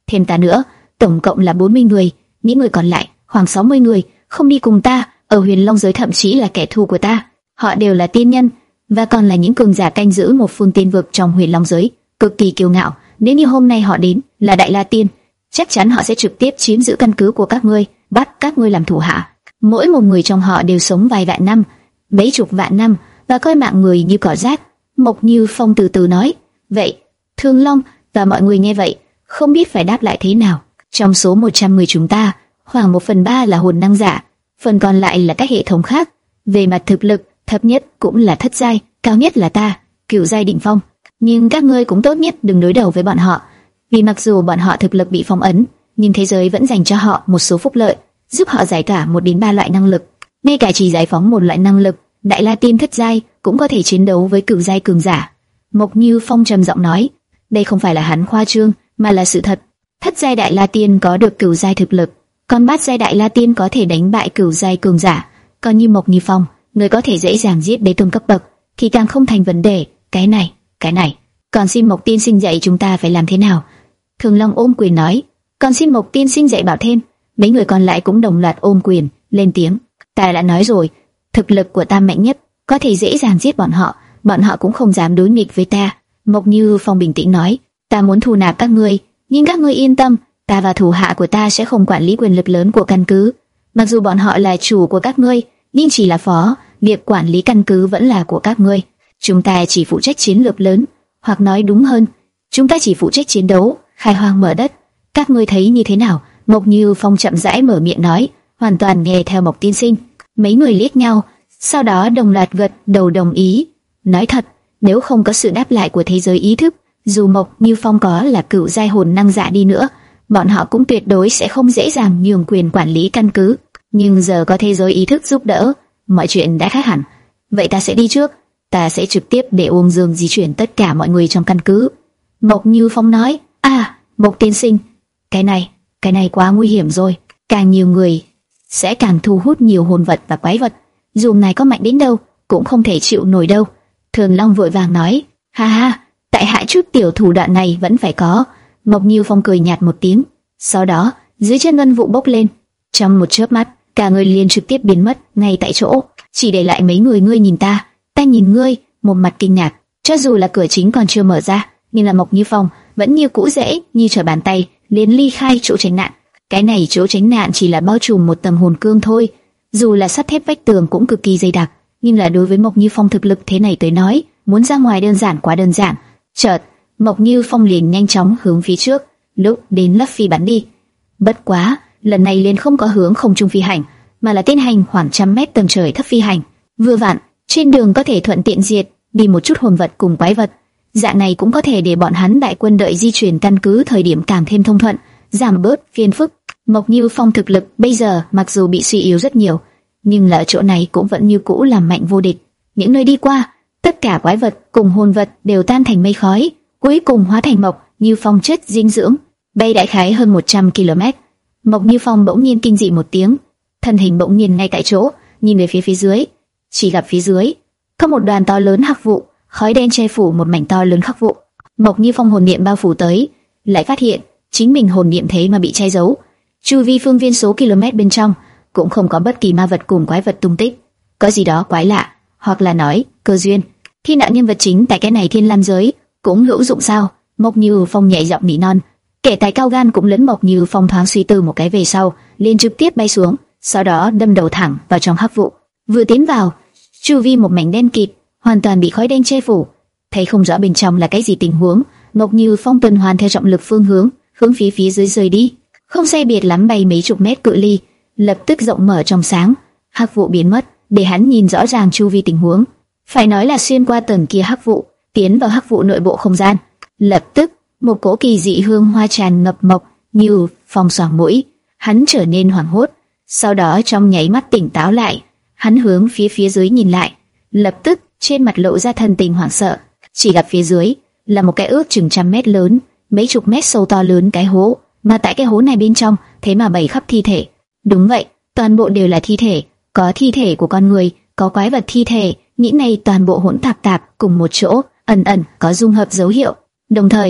[SPEAKER 1] thêm ta nữa, tổng cộng là bốn mươi người. Những người còn lại, khoảng sáu mươi người, không đi cùng ta, ở Huyền Long giới thậm chí là kẻ thù của ta. Họ đều là tiên nhân, và còn là những cường giả canh giữ một phương tiên vực trong Huyền Long giới, cực kỳ kiêu ngạo. Nếu như hôm nay họ đến là Đại La Tiên, chắc chắn họ sẽ trực tiếp chiếm giữ căn cứ của các ngươi, bắt các ngươi làm thủ hạ. Mỗi một người trong họ đều sống vài vạn năm, mấy chục vạn năm, và coi mạng người như cỏ rác. Mộc Như Phong từ từ nói. Vậy, Thương Long và mọi người nghe vậy, không biết phải đáp lại thế nào. Trong số một trăm người chúng ta, khoảng một phần ba là hồn năng giả, phần còn lại là các hệ thống khác. Về mặt thực lực, thấp nhất cũng là thất giai, cao nhất là ta, cửu giai đỉnh phong. Nhưng các ngươi cũng tốt nhất đừng đối đầu với bọn họ, vì mặc dù bọn họ thực lực bị phong ấn, nhưng thế giới vẫn dành cho họ một số phúc lợi, giúp họ giải tỏa một đến ba loại năng lực. Ngay cả chỉ giải phóng một loại năng lực, Đại La Tiên thất giai cũng có thể chiến đấu với cửu giai cường giả. Mộc Như Phong trầm giọng nói, đây không phải là hắn khoa trương, mà là sự thật. Thất giai Đại La Tiên có được cửu giai thực lực, còn bát giai Đại La Tiên có thể đánh bại cửu giai cường giả. Còn như Mộc Như Phong, người có thể dễ dàng giết đế tôn cấp bậc, thì càng không thành vấn đề. Cái này, cái này, còn xin Mộc tiên sinh dạy chúng ta phải làm thế nào? Thường Long ôm quyền nói. Còn xin Mộc tiên sinh dạy bảo thêm. Mấy người còn lại cũng đồng loạt ôm quyền, lên tiếng. Ta đã nói rồi, thực lực của ta mạnh nhất, có thể dễ dàng giết bọn họ, bọn họ cũng không dám đối nghịch với ta. Mộc Như Phong bình tĩnh nói, ta muốn thu nạp các ngươi, nhưng các ngươi yên tâm, ta và thủ hạ của ta sẽ không quản lý quyền lực lớn của căn cứ. Mặc dù bọn họ là chủ của các ngươi, nhưng chỉ là phó, việc quản lý căn cứ vẫn là của các ngươi. Chúng ta chỉ phụ trách chiến lược lớn, hoặc nói đúng hơn, chúng ta chỉ phụ trách chiến đấu, khai hoang mở đất. Các ngươi thấy như thế nào? Mộc Như Phong chậm rãi mở miệng nói, hoàn toàn nghe theo Mộc tiên sinh. Mấy người liếc nhau, sau đó đồng loạt gật đầu đồng ý. Nói thật, nếu không có sự đáp lại của thế giới ý thức, dù Mộc Như Phong có là cửu giai hồn năng giả đi nữa, bọn họ cũng tuyệt đối sẽ không dễ dàng nhường quyền quản lý căn cứ. Nhưng giờ có thế giới ý thức giúp đỡ, mọi chuyện đã khác hẳn. Vậy ta sẽ đi trước, ta sẽ trực tiếp để Uông Dương di chuyển tất cả mọi người trong căn cứ. Mộc Như Phong nói, à, Mộc tiên sinh, cái này, cái này quá nguy hiểm rồi. Càng nhiều người sẽ càng thu hút nhiều hồn vật và quái vật, dù ngài có mạnh đến đâu cũng không thể chịu nổi đâu. Thường Long vội vàng nói, ha ha, tại hạ chút tiểu thủ đoạn này vẫn phải có. Mộc Như Phong cười nhạt một tiếng, sau đó dưới chân ngân vụ bốc lên, trong một chớp mắt, cả người liền trực tiếp biến mất ngay tại chỗ, chỉ để lại mấy người ngươi nhìn ta, ta nhìn ngươi, một mặt kinh ngạc. Cho dù là cửa chính còn chưa mở ra, nhưng là Mộc Như Phong vẫn như cũ dễ như trở bàn tay liền ly khai chỗ tránh nạn. Cái này chỗ tránh nạn chỉ là bao trùm một tầng hồn cương thôi, dù là sắt thép vách tường cũng cực kỳ dày đặc, nhưng là đối với Mộc Như Phong thực lực thế này tới nói, muốn ra ngoài đơn giản quá đơn giản. Chợt, Mộc Như Phong liền nhanh chóng hướng phía trước, lúc đến lấp phi bắn đi. Bất quá, lần này liền không có hướng không trung phi hành, mà là tiến hành khoảng trăm mét tầng trời thấp phi hành. Vừa vặn, trên đường có thể thuận tiện diệt đi một chút hồn vật cùng quái vật. Dạng này cũng có thể để bọn hắn đại quân đợi di chuyển căn cứ thời điểm càng thêm thông thuận, giảm bớt phiền phức. Mộc Như Phong thực lực bây giờ mặc dù bị suy yếu rất nhiều, nhưng là ở chỗ này cũng vẫn như cũ làm mạnh vô địch. Những nơi đi qua, tất cả quái vật cùng hồn vật đều tan thành mây khói, cuối cùng hóa thành Mộc Như Phong chất dinh dưỡng. Bay đại khái hơn một trăm ki lô mét. Mộc Như Phong bỗng nhiên kinh dị một tiếng, thân hình bỗng nhiên ngay tại chỗ, nhìn về phía phía dưới, chỉ gặp phía dưới có một đoàn to lớn hắc vụ, khói đen che phủ một mảnh to lớn hắc vụ. Mộc Như Phong hồn niệm bao phủ tới, lại phát hiện chính mình hồn niệm thế mà bị che giấu, chu vi phương viên số km bên trong cũng không có bất kỳ ma vật cùng quái vật tung tích. Có gì đó quái lạ, hoặc là nói cơ duyên. Thiên đạo nhân vật chính tại cái này Thiên Lam giới cũng hữu dụng sao? Mộc Như Phong nhẹ giọng nỉ non. Kẻ tài cao gan cũng lấn Mộc Như Phong thoáng suy tư một cái về sau, liền trực tiếp bay xuống, sau đó đâm đầu thẳng vào trong hắc vụ. Vừa tiến vào, chu vi một mảnh đen kịt, hoàn toàn bị khói đen che phủ, thấy không rõ bên trong là cái gì tình huống. Mộc Như Phong tuần hoàn theo trọng lực phương hướng, hướng phía phía dưới rơi đi, không sai biệt lắm bay mấy chục mét cự ly, lập tức rộng mở trong sáng, hắc vụ biến mất, để hắn nhìn rõ ràng chu vi tình huống. Phải nói là xuyên qua tầng kia hắc vụ, tiến vào hắc vụ nội bộ không gian, lập tức một cỗ kỳ dị hương hoa tràn ngập Mộc Như Phong xoàng mũi, hắn trở nên hoảng hốt, sau đó trong nháy mắt tỉnh táo lại, hắn hướng phía phía dưới nhìn lại, lập tức trên mặt lộ ra thần tình hoảng sợ, chỉ gặp phía dưới là một cái ước chừng trăm mét lớn, mấy chục mét sâu to lớn cái hố, mà tại cái hố này bên trong thế mà bày khắp thi thể. Đúng vậy, toàn bộ đều là thi thể, có thi thể của con người, có quái vật thi thể, những này toàn bộ hỗn tạp tạp cùng một chỗ, ẩn ẩn có dung hợp dấu hiệu. Đồng thời,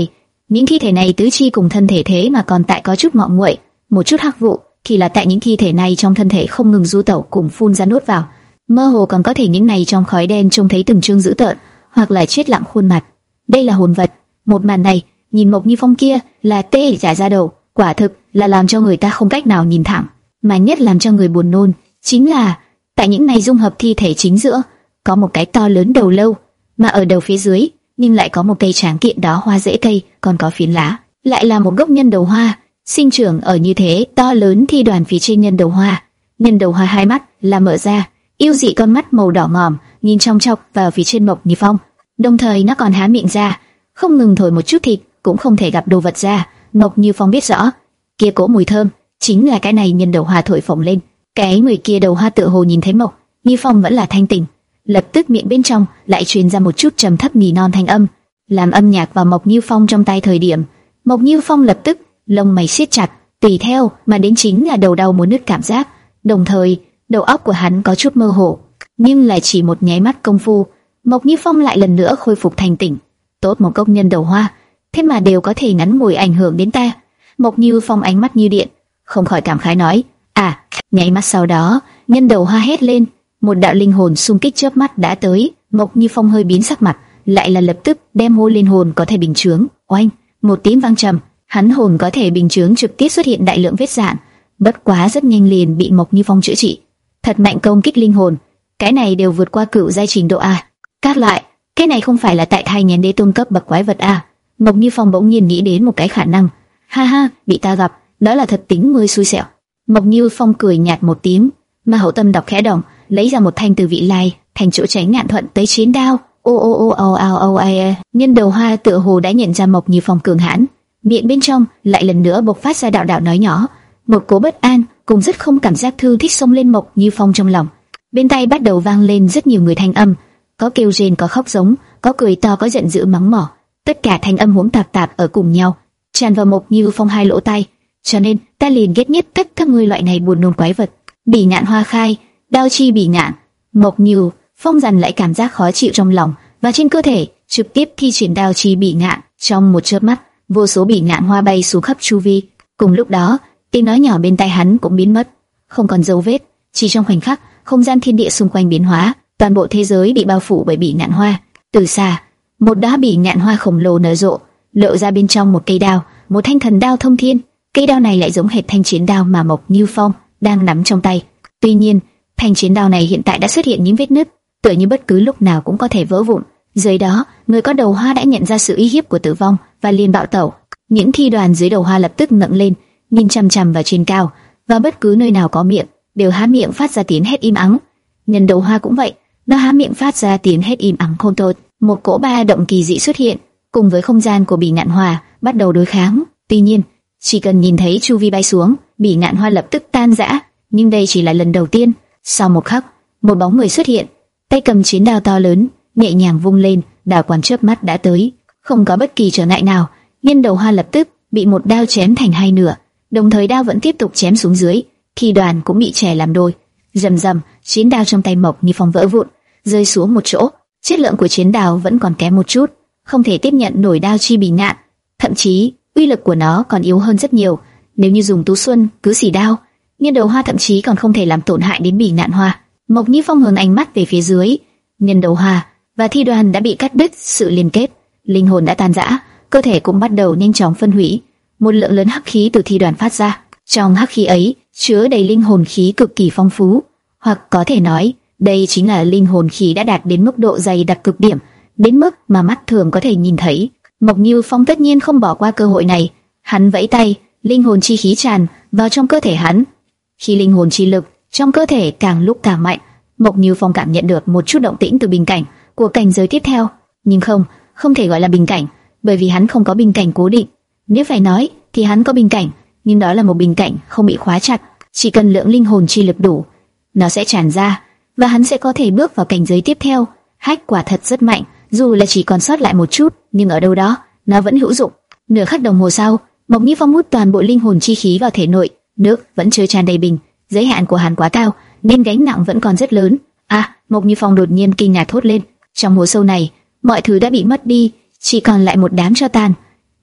[SPEAKER 1] Những thi thể này tứ chi cùng thân thể thế mà còn tại có chút ngọ nguậy, một chút hắc vụ, thì là tại những thi thể này trong thân thể không ngừng du tẩu cùng phun ra nuốt vào. Mơ hồ còn có thể những này trong khói đen trông thấy từng trương dữ tợn, hoặc là chết lặng khuôn mặt. Đây là hồn vật. Một màn này, nhìn Mộc Như Phong kia là tê cả da đầu, quả thực là làm cho người ta không cách nào nhìn thẳng. Mà nhất làm cho người buồn nôn chính là tại những này dung hợp thi thể chính giữa có một cái to lớn đầu lâu, mà ở đầu phía dưới nhưng lại có một cây tráng kiện đó hoa rễ cây, còn có phiến lá, lại là một gốc nhân đầu hoa sinh trưởng ở như thế to lớn thi đoàn phía trên nhân đầu hoa. Nhân đầu hoa hai mắt là mở ra, yêu dị con mắt màu đỏ ngòm nhìn trong chọc vào phía trên Mộc Như Phong, đồng thời nó còn há miệng ra, không ngừng thổi một chút thịt cũng không thể gặp đồ vật ra. Mộc Như Phong biết rõ, kia cỗ mùi thơm chính là cái này nhân đầu hoa thổi phồng lên. Cái người kia đầu hoa tựa hồ nhìn thấy Mộc Như Phong vẫn là thanh tỉnh, lập tức miệng bên trong lại truyền ra một chút trầm thấp nỉ non thanh âm, làm âm nhạc vào Mộc Như Phong trong tai thời điểm, Mộc Như Phong lập tức lông mày siết chặt, tùy theo mà đến chính là đầu đau muốn nứt cảm giác, đồng thời đầu óc của hắn có chút mơ hồ, nhưng lại chỉ một nháy mắt công phu, Mộc Như Phong lại lần nữa khôi phục thanh tỉnh. Tốt một cốc nhân đầu hoa, thế mà đều có thể ngắn ngủi ảnh hưởng đến ta. Mộc Như Phong ánh mắt như điện, không khỏi cảm khái nói: à, nháy mắt sau đó, nhân đầu hoa hét lên, một đạo linh hồn xung kích chớp mắt đã tới. Mộc Như Phong hơi biến sắc mặt, lại là lập tức đem hô linh hồn có thể bình chướng. Oanh, một tiếng vang trầm, hắn hồn có thể bình chướng trực tiếp xuất hiện đại lượng vết rạn, bất quá rất nhanh liền bị Mộc Như Phong chữa trị. Thật mạnh công kích linh hồn, cái này đều vượt qua cửu giai trình độ a. Cát lại, cái này không phải là tại thai nhén đế tôn cấp bậc quái vật a? Mộc Như Phong bỗng nhiên nghĩ đến một cái khả năng. Ha ha, bị ta gặp, đó là thật tính ngươi xui xẻo. Mộc Như Phong cười nhạt một tiếng, mà hậu tâm đọc khẽ động, lấy ra một thanh từ vị lai, thành chỗ tránh ngạn thuận tới chiến đao. Ô ô ô ô ô ô ai. Nhân đầu hoa tựa hồ đã nhận ra Mộc Như Phong cường hãn, miệng bên trong lại lần nữa bộc phát ra đạo đạo nói nhỏ, một cố bất an cùng rất không cảm giác thư thích xông lên Mộc Như Phong trong lòng. Bên tai bắt đầu vang lên rất nhiều người thanh âm, có kêu rên, có khóc giống, có cười to, có giận dữ mắng mỏ, tất cả thanh âm hỗn tạp tạp ở cùng nhau, tràn vào Mộc Như Phong hai lỗ tai. Cho nên ta liền ghét nhất tất các ngươi loại này buồn nôn quái vật. Bỉ ngạn hoa khai, đao chi bỉ ngạn. Mộc Như Phong dằn lại cảm giác khó chịu trong lòng và trên cơ thể, trực tiếp thi triển đao chi bỉ ngạn. Trong một chớp mắt, vô số bỉ ngạn hoa bay xuống khắp chu vi. Cùng lúc đó, tiếng nói nhỏ bên tai hắn cũng biến mất, không còn dấu vết. Chỉ trong khoảnh khắc, không gian thiên địa xung quanh biến hóa, toàn bộ thế giới bị bao phủ bởi bỉ ngạn hoa. Từ xa, một đóa bỉ ngạn hoa khổng lồ nở rộ, lộ ra bên trong một cây đao, một thanh thần đao thông thiên. Cây đao này lại giống hệt thanh chiến đao mà Mộc Như Phong đang nắm trong tay. Tuy nhiên, thanh chiến đao này hiện tại đã xuất hiện những vết nứt, tựa như bất cứ lúc nào cũng có thể vỡ vụn. Dưới đó, người có đầu hoa đã nhận ra sự uy hiếp của tử vong và liền bạo tẩu. Những thi đoàn dưới đầu hoa lập tức ngẩng lên, nhìn chằm chằm vào trên cao, và bất cứ nơi nào có miệng đều há miệng phát ra tiếng hét im ắng. Nhân đầu hoa cũng vậy, nó há miệng phát ra tiếng hét im ắng khôn tột. Một cỗ ba động kỳ dị xuất hiện, cùng với không gian của bỉ ngạn hoa bắt đầu đối kháng. Tuy nhiên, chỉ cần nhìn thấy chu vi bay xuống, bỉ ngạn hoa lập tức tan rã. Nhưng đây chỉ là lần đầu tiên. Sau một khắc, một bóng người xuất hiện, tay cầm chiến đao to lớn, nhẹ nhàng vung lên, đao quang chớp mắt đã tới, không có bất kỳ trở ngại nào. Nhân đầu hoa lập tức bị một đao chém thành hai nửa, đồng thời đao vẫn tiếp tục chém xuống dưới, thi đoàn cũng bị chẻ làm đôi. Rầm rầm, chiến đao trong tay Mộc Như Phong vỡ vụn, rơi xuống một chỗ. Chất lượng của chiến đao vẫn còn kém một chút, không thể tiếp nhận nổi đao chi bỉ ngạn, thậm chí uy lực của nó còn yếu hơn rất nhiều. Nếu như dùng tú xuân cứ xỉ đao, nhân đầu hoa thậm chí còn không thể làm tổn hại đến bỉ ngạn hoa. Mộc Như Phong hướng ánh mắt về phía dưới, nhân đầu hoa và thi đoàn đã bị cắt đứt sự liên kết, linh hồn đã tan rã, cơ thể cũng bắt đầu nhanh chóng phân hủy. Một lượng lớn hắc khí từ thi đoàn phát ra, trong hắc khí ấy chứa đầy linh hồn khí cực kỳ phong phú, hoặc có thể nói đây chính là linh hồn khí đã đạt đến mức độ dày đặc cực điểm, đến mức mà mắt thường có thể nhìn thấy. Mộc Như Phong tất nhiên không bỏ qua cơ hội này, hắn vẫy tay, linh hồn chi khí tràn vào trong cơ thể hắn. Khi linh hồn chi lực trong cơ thể càng lúc càng mạnh, Mộc Như Phong cảm nhận được một chút động tĩnh từ bình cảnh của cảnh giới tiếp theo, nhưng không, không thể gọi là bình cảnh, bởi vì hắn không có bình cảnh cố định. Nếu phải nói thì hắn có bình cảnh, nhưng đó là một bình cảnh không bị khóa chặt, chỉ cần lượng linh hồn chi lực đủ, nó sẽ tràn ra và hắn sẽ có thể bước vào cảnh giới tiếp theo. Hách quả thật rất mạnh, dù là chỉ còn sót lại một chút, nhưng ở đâu đó nó vẫn hữu dụng. Nửa khắc đồng hồ sau, Mộc Như Phong hút toàn bộ linh hồn chi khí vào thể nội, nước vẫn chưa tràn đầy bình, giới hạn của hắn quá cao nên gánh nặng vẫn còn rất lớn. À, Mộc Như Phong đột nhiên kinh ngạc thốt lên, trong hố sâu này mọi thứ đã bị mất đi, chỉ còn lại một đám tro tàn.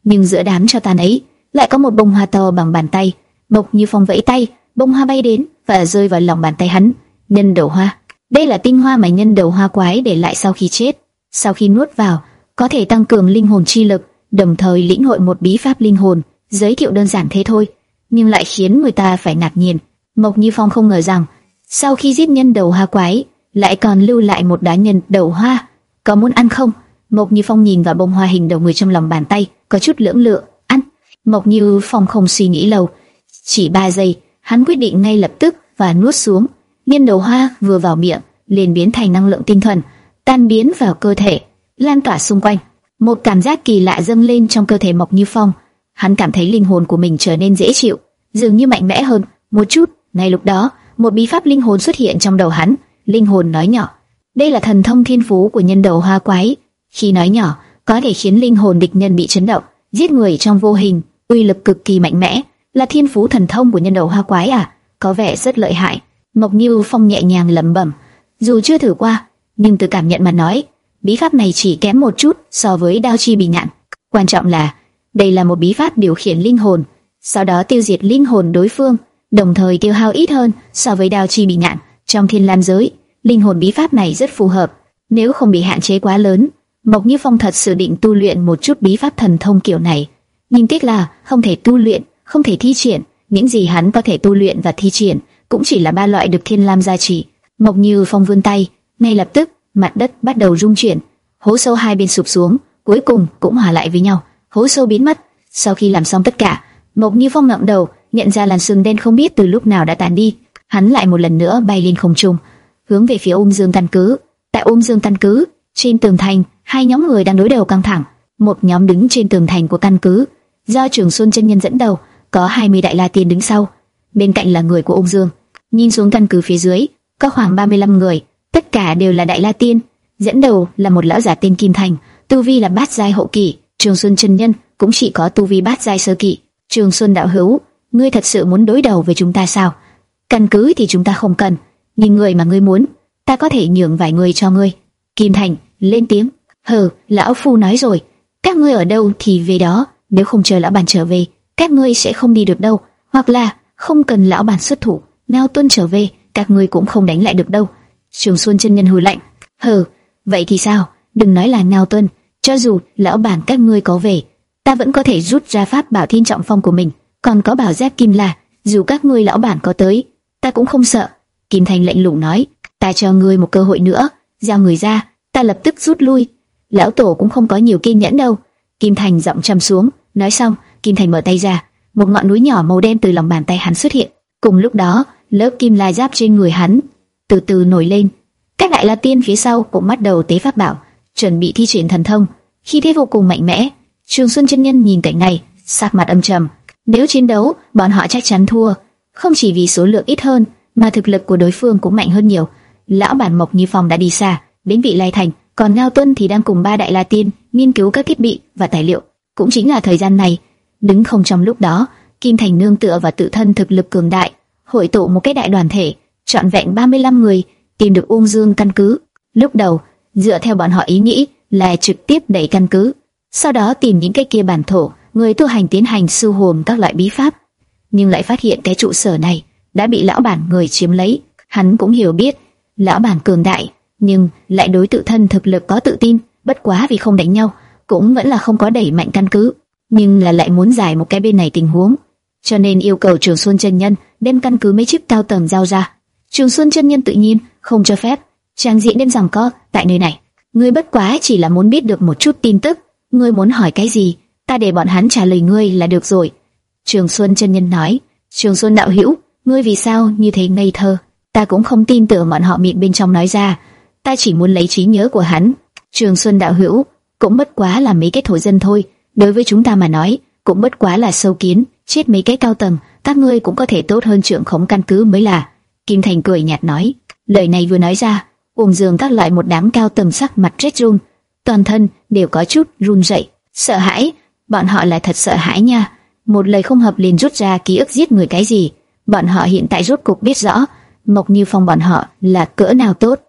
[SPEAKER 1] nhưng giữa đám cho tàn ấy lại có một bông hoa to bằng bàn tay. Mộc Như Phong vẫy tay, bông hoa bay đến và rơi vào lòng bàn tay hắn. Nhân đầu hoa, đây là tinh hoa mà nhân đầu hoa quái để lại sau khi chết. Sau khi nuốt vào, có thể tăng cường linh hồn chi lực, đồng thời lĩnh hội một bí pháp linh hồn. Giới thiệu đơn giản thế thôi, nhưng lại khiến người ta phải ngạc nhiên. Mộc Như Phong không ngờ rằng sau khi giết nhân đầu hoa quái, lại còn lưu lại một đá nhân đầu hoa. Có muốn ăn không? Mộc Như Phong nhìn vào bông hoa hình đầu người trong lòng bàn tay, có chút lưỡng lự. Ăn. Mộc Như Phong không suy nghĩ lâu, chỉ ba giây, hắn quyết định ngay lập tức và nuốt xuống. Nhân đầu hoa vừa vào miệng, liền biến thành năng lượng tinh thuần, tan biến vào cơ thể, lan tỏa xung quanh. Một cảm giác kỳ lạ dâng lên trong cơ thể Mộc Như Phong. Hắn cảm thấy linh hồn của mình trở nên dễ chịu, dường như mạnh mẽ hơn một chút. Ngay lúc đó, một bí pháp linh hồn xuất hiện trong đầu hắn. Linh hồn nói nhỏ. Đây là thần thông thiên phú của nhân đầu hoa quái. Khi nói nhỏ, có thể khiến linh hồn địch nhân bị chấn động, giết người trong vô hình, uy lực cực kỳ mạnh mẽ. Là thiên phú thần thông của nhân đầu hoa quái à? Có vẻ rất lợi hại. Mộc Như Phong nhẹ nhàng lẩm bẩm. Dù chưa thử qua, nhưng từ cảm nhận mà nói, bí pháp này chỉ kém một chút so với đao chi bì ngạn. Quan trọng là đây là một bí pháp điều khiển linh hồn, sau đó tiêu diệt linh hồn đối phương, đồng thời tiêu hao ít hơn so với đao chi bì ngạn. Trong Thiên Lam giới, linh hồn bí pháp này rất phù hợp, nếu không bị hạn chế quá lớn. Mộc Như Phong thật sự định tu luyện một chút bí pháp thần thông kiểu này, nhưng tiếc là không thể tu luyện, không thể thi triển. Những gì hắn có thể tu luyện và thi triển cũng chỉ là ba loại được Thiên Lam gia trì. Mộc Như Phong vươn tay, ngay lập tức mặt đất bắt đầu rung chuyển, hố sâu hai bên sụp xuống, cuối cùng cũng hòa lại với nhau. Hố sâu biến mất. Sau khi làm xong tất cả, Mộc Như Phong ngẩng đầu, nhận ra làn sương đen không biết từ lúc nào đã tàn đi. Hắn lại một lần nữa bay lên không trung, hướng về phía Ung Dương căn cứ. Tại Ung Dương căn cứ, trên tường thành, hai nhóm người đang đối đầu căng thẳng. Một nhóm đứng trên tường thành của căn cứ, do Trường Xuân chân nhân dẫn đầu, có hai mươi đại la tiên đứng sau. Bên cạnh là người của Ung Dương. Nhìn xuống căn cứ phía dưới, có khoảng ba mươi lăm người, tất cả đều là đại la tiên. Dẫn đầu là một lão giả tên Kim Thành, tu vi là bát giai hậu kỳ. Trường Xuân chân nhân cũng chỉ có tu vi bát giai sơ kỳ. Trường Xuân đạo hữu, ngươi thật sự muốn đối đầu với chúng ta sao? Căn cứ thì chúng ta không cần, nhưng người mà ngươi muốn, ta có thể nhường vài người cho ngươi. Kim Thành lên tiếng. Hừ, lão phu nói rồi, các ngươi ở đâu thì về đó, nếu không chờ lão bản trở về, các ngươi sẽ không đi được đâu. Hoặc là không cần lão bản xuất thủ, Ngao Tuân trở về, các ngươi cũng không đánh lại được đâu. Trường Xuân chân nhân hừ lạnh. Hừ, vậy thì sao? Đừng nói là Ngao Tuân, cho dù lão bản các ngươi có về, ta vẫn có thể rút ra pháp bảo Thiên Trọng Phong của mình, còn có bảo giáp Kim La, dù các ngươi lão bản có tới, ta cũng không sợ. Kim Thành lạnh lùng nói. Ta cho ngươi một cơ hội nữa, giao người ra, ta lập tức rút lui. Lão tổ cũng không có nhiều kiên nhẫn đâu. Kim Thành giọng trầm xuống. Nói xong, Kim Thành mở tay ra, một ngọn núi nhỏ màu đen từ lòng bàn tay hắn xuất hiện. Cùng lúc đó, lớp kim la giáp trên người hắn từ từ nổi lên. Các đại la tiên phía sau cũng bắt đầu tế pháp bảo, chuẩn bị thi triển thần thông, khí thế vô cùng mạnh mẽ. Trường Xuân chân nhân nhìn cảnh này, sắc mặt âm trầm. Nếu chiến đấu, bọn họ chắc chắn thua, không chỉ vì số lượng ít hơn, mà thực lực của đối phương cũng mạnh hơn nhiều. Lão bản Mộc Như Phong đã đi xa, đến Vị Lai Thành, còn Ngao Tuân thì đang cùng ba đại la tiên nghiên cứu các thiết bị và tài liệu. Cũng chính là thời gian này, đứng không trong lúc đó, Kim Thành nương tựa vào tự thân thực lực cường đại, hội tụ một cái đại đoàn thể, trọn vẹn ba mươi lăm người, tìm được Ung Dương căn cứ. Lúc đầu, dựa theo bọn họ ý nghĩ là trực tiếp đẩy căn cứ, sau đó tìm những cái kia bản thổ, người tu hành tiến hành sưu hồn các loại bí pháp, nhưng lại phát hiện cái trụ sở này đã bị lão bản người chiếm lấy. Hắn cũng hiểu biết lão bản cường đại, nhưng lại đối tự thân thực lực có tự tin, bất quá vì không đánh nhau, cũng vẫn là không có đẩy mạnh căn cứ, nhưng là lại muốn giải một cái bên này tình huống, cho nên yêu cầu Trường Xuân chân nhân đem căn cứ mấy chức cao tầng giao ra. Trường Xuân chân nhân tự nhiên không cho phép trang diện đem rằng co tại nơi này. Ngươi bất quá chỉ là muốn biết được một chút tin tức, ngươi muốn hỏi cái gì, ta để bọn hắn trả lời ngươi là được rồi. Trường Xuân chân nhân nói. Trường Xuân đạo hữu, ngươi vì sao như thế ngây thơ? Ta cũng không tin tưởng bọn họ miệng bên trong nói ra, ta chỉ muốn lấy trí nhớ của hắn. Trường Xuân đạo hữu, cũng bất quá là mấy cái thổ dân thôi, đối với chúng ta mà nói, cũng bất quá là sâu kiến, chết mấy cái cao tầng, các ngươi cũng có thể tốt hơn trưởng khống căn cứ mới là. Kim Thành cười nhạt nói. Lời này vừa nói ra, Ung Dương các loại một đám cao tầng sắc mặt rét run, toàn thân đều có chút run rẩy, sợ hãi. Bọn họ là thật sợ hãi nha. Một lời không hợp liền rút ra ký ức giết người cái gì. Bọn họ hiện tại rốt cục biết rõ Mộc Như Phong bọn họ là cỡ nào tốt.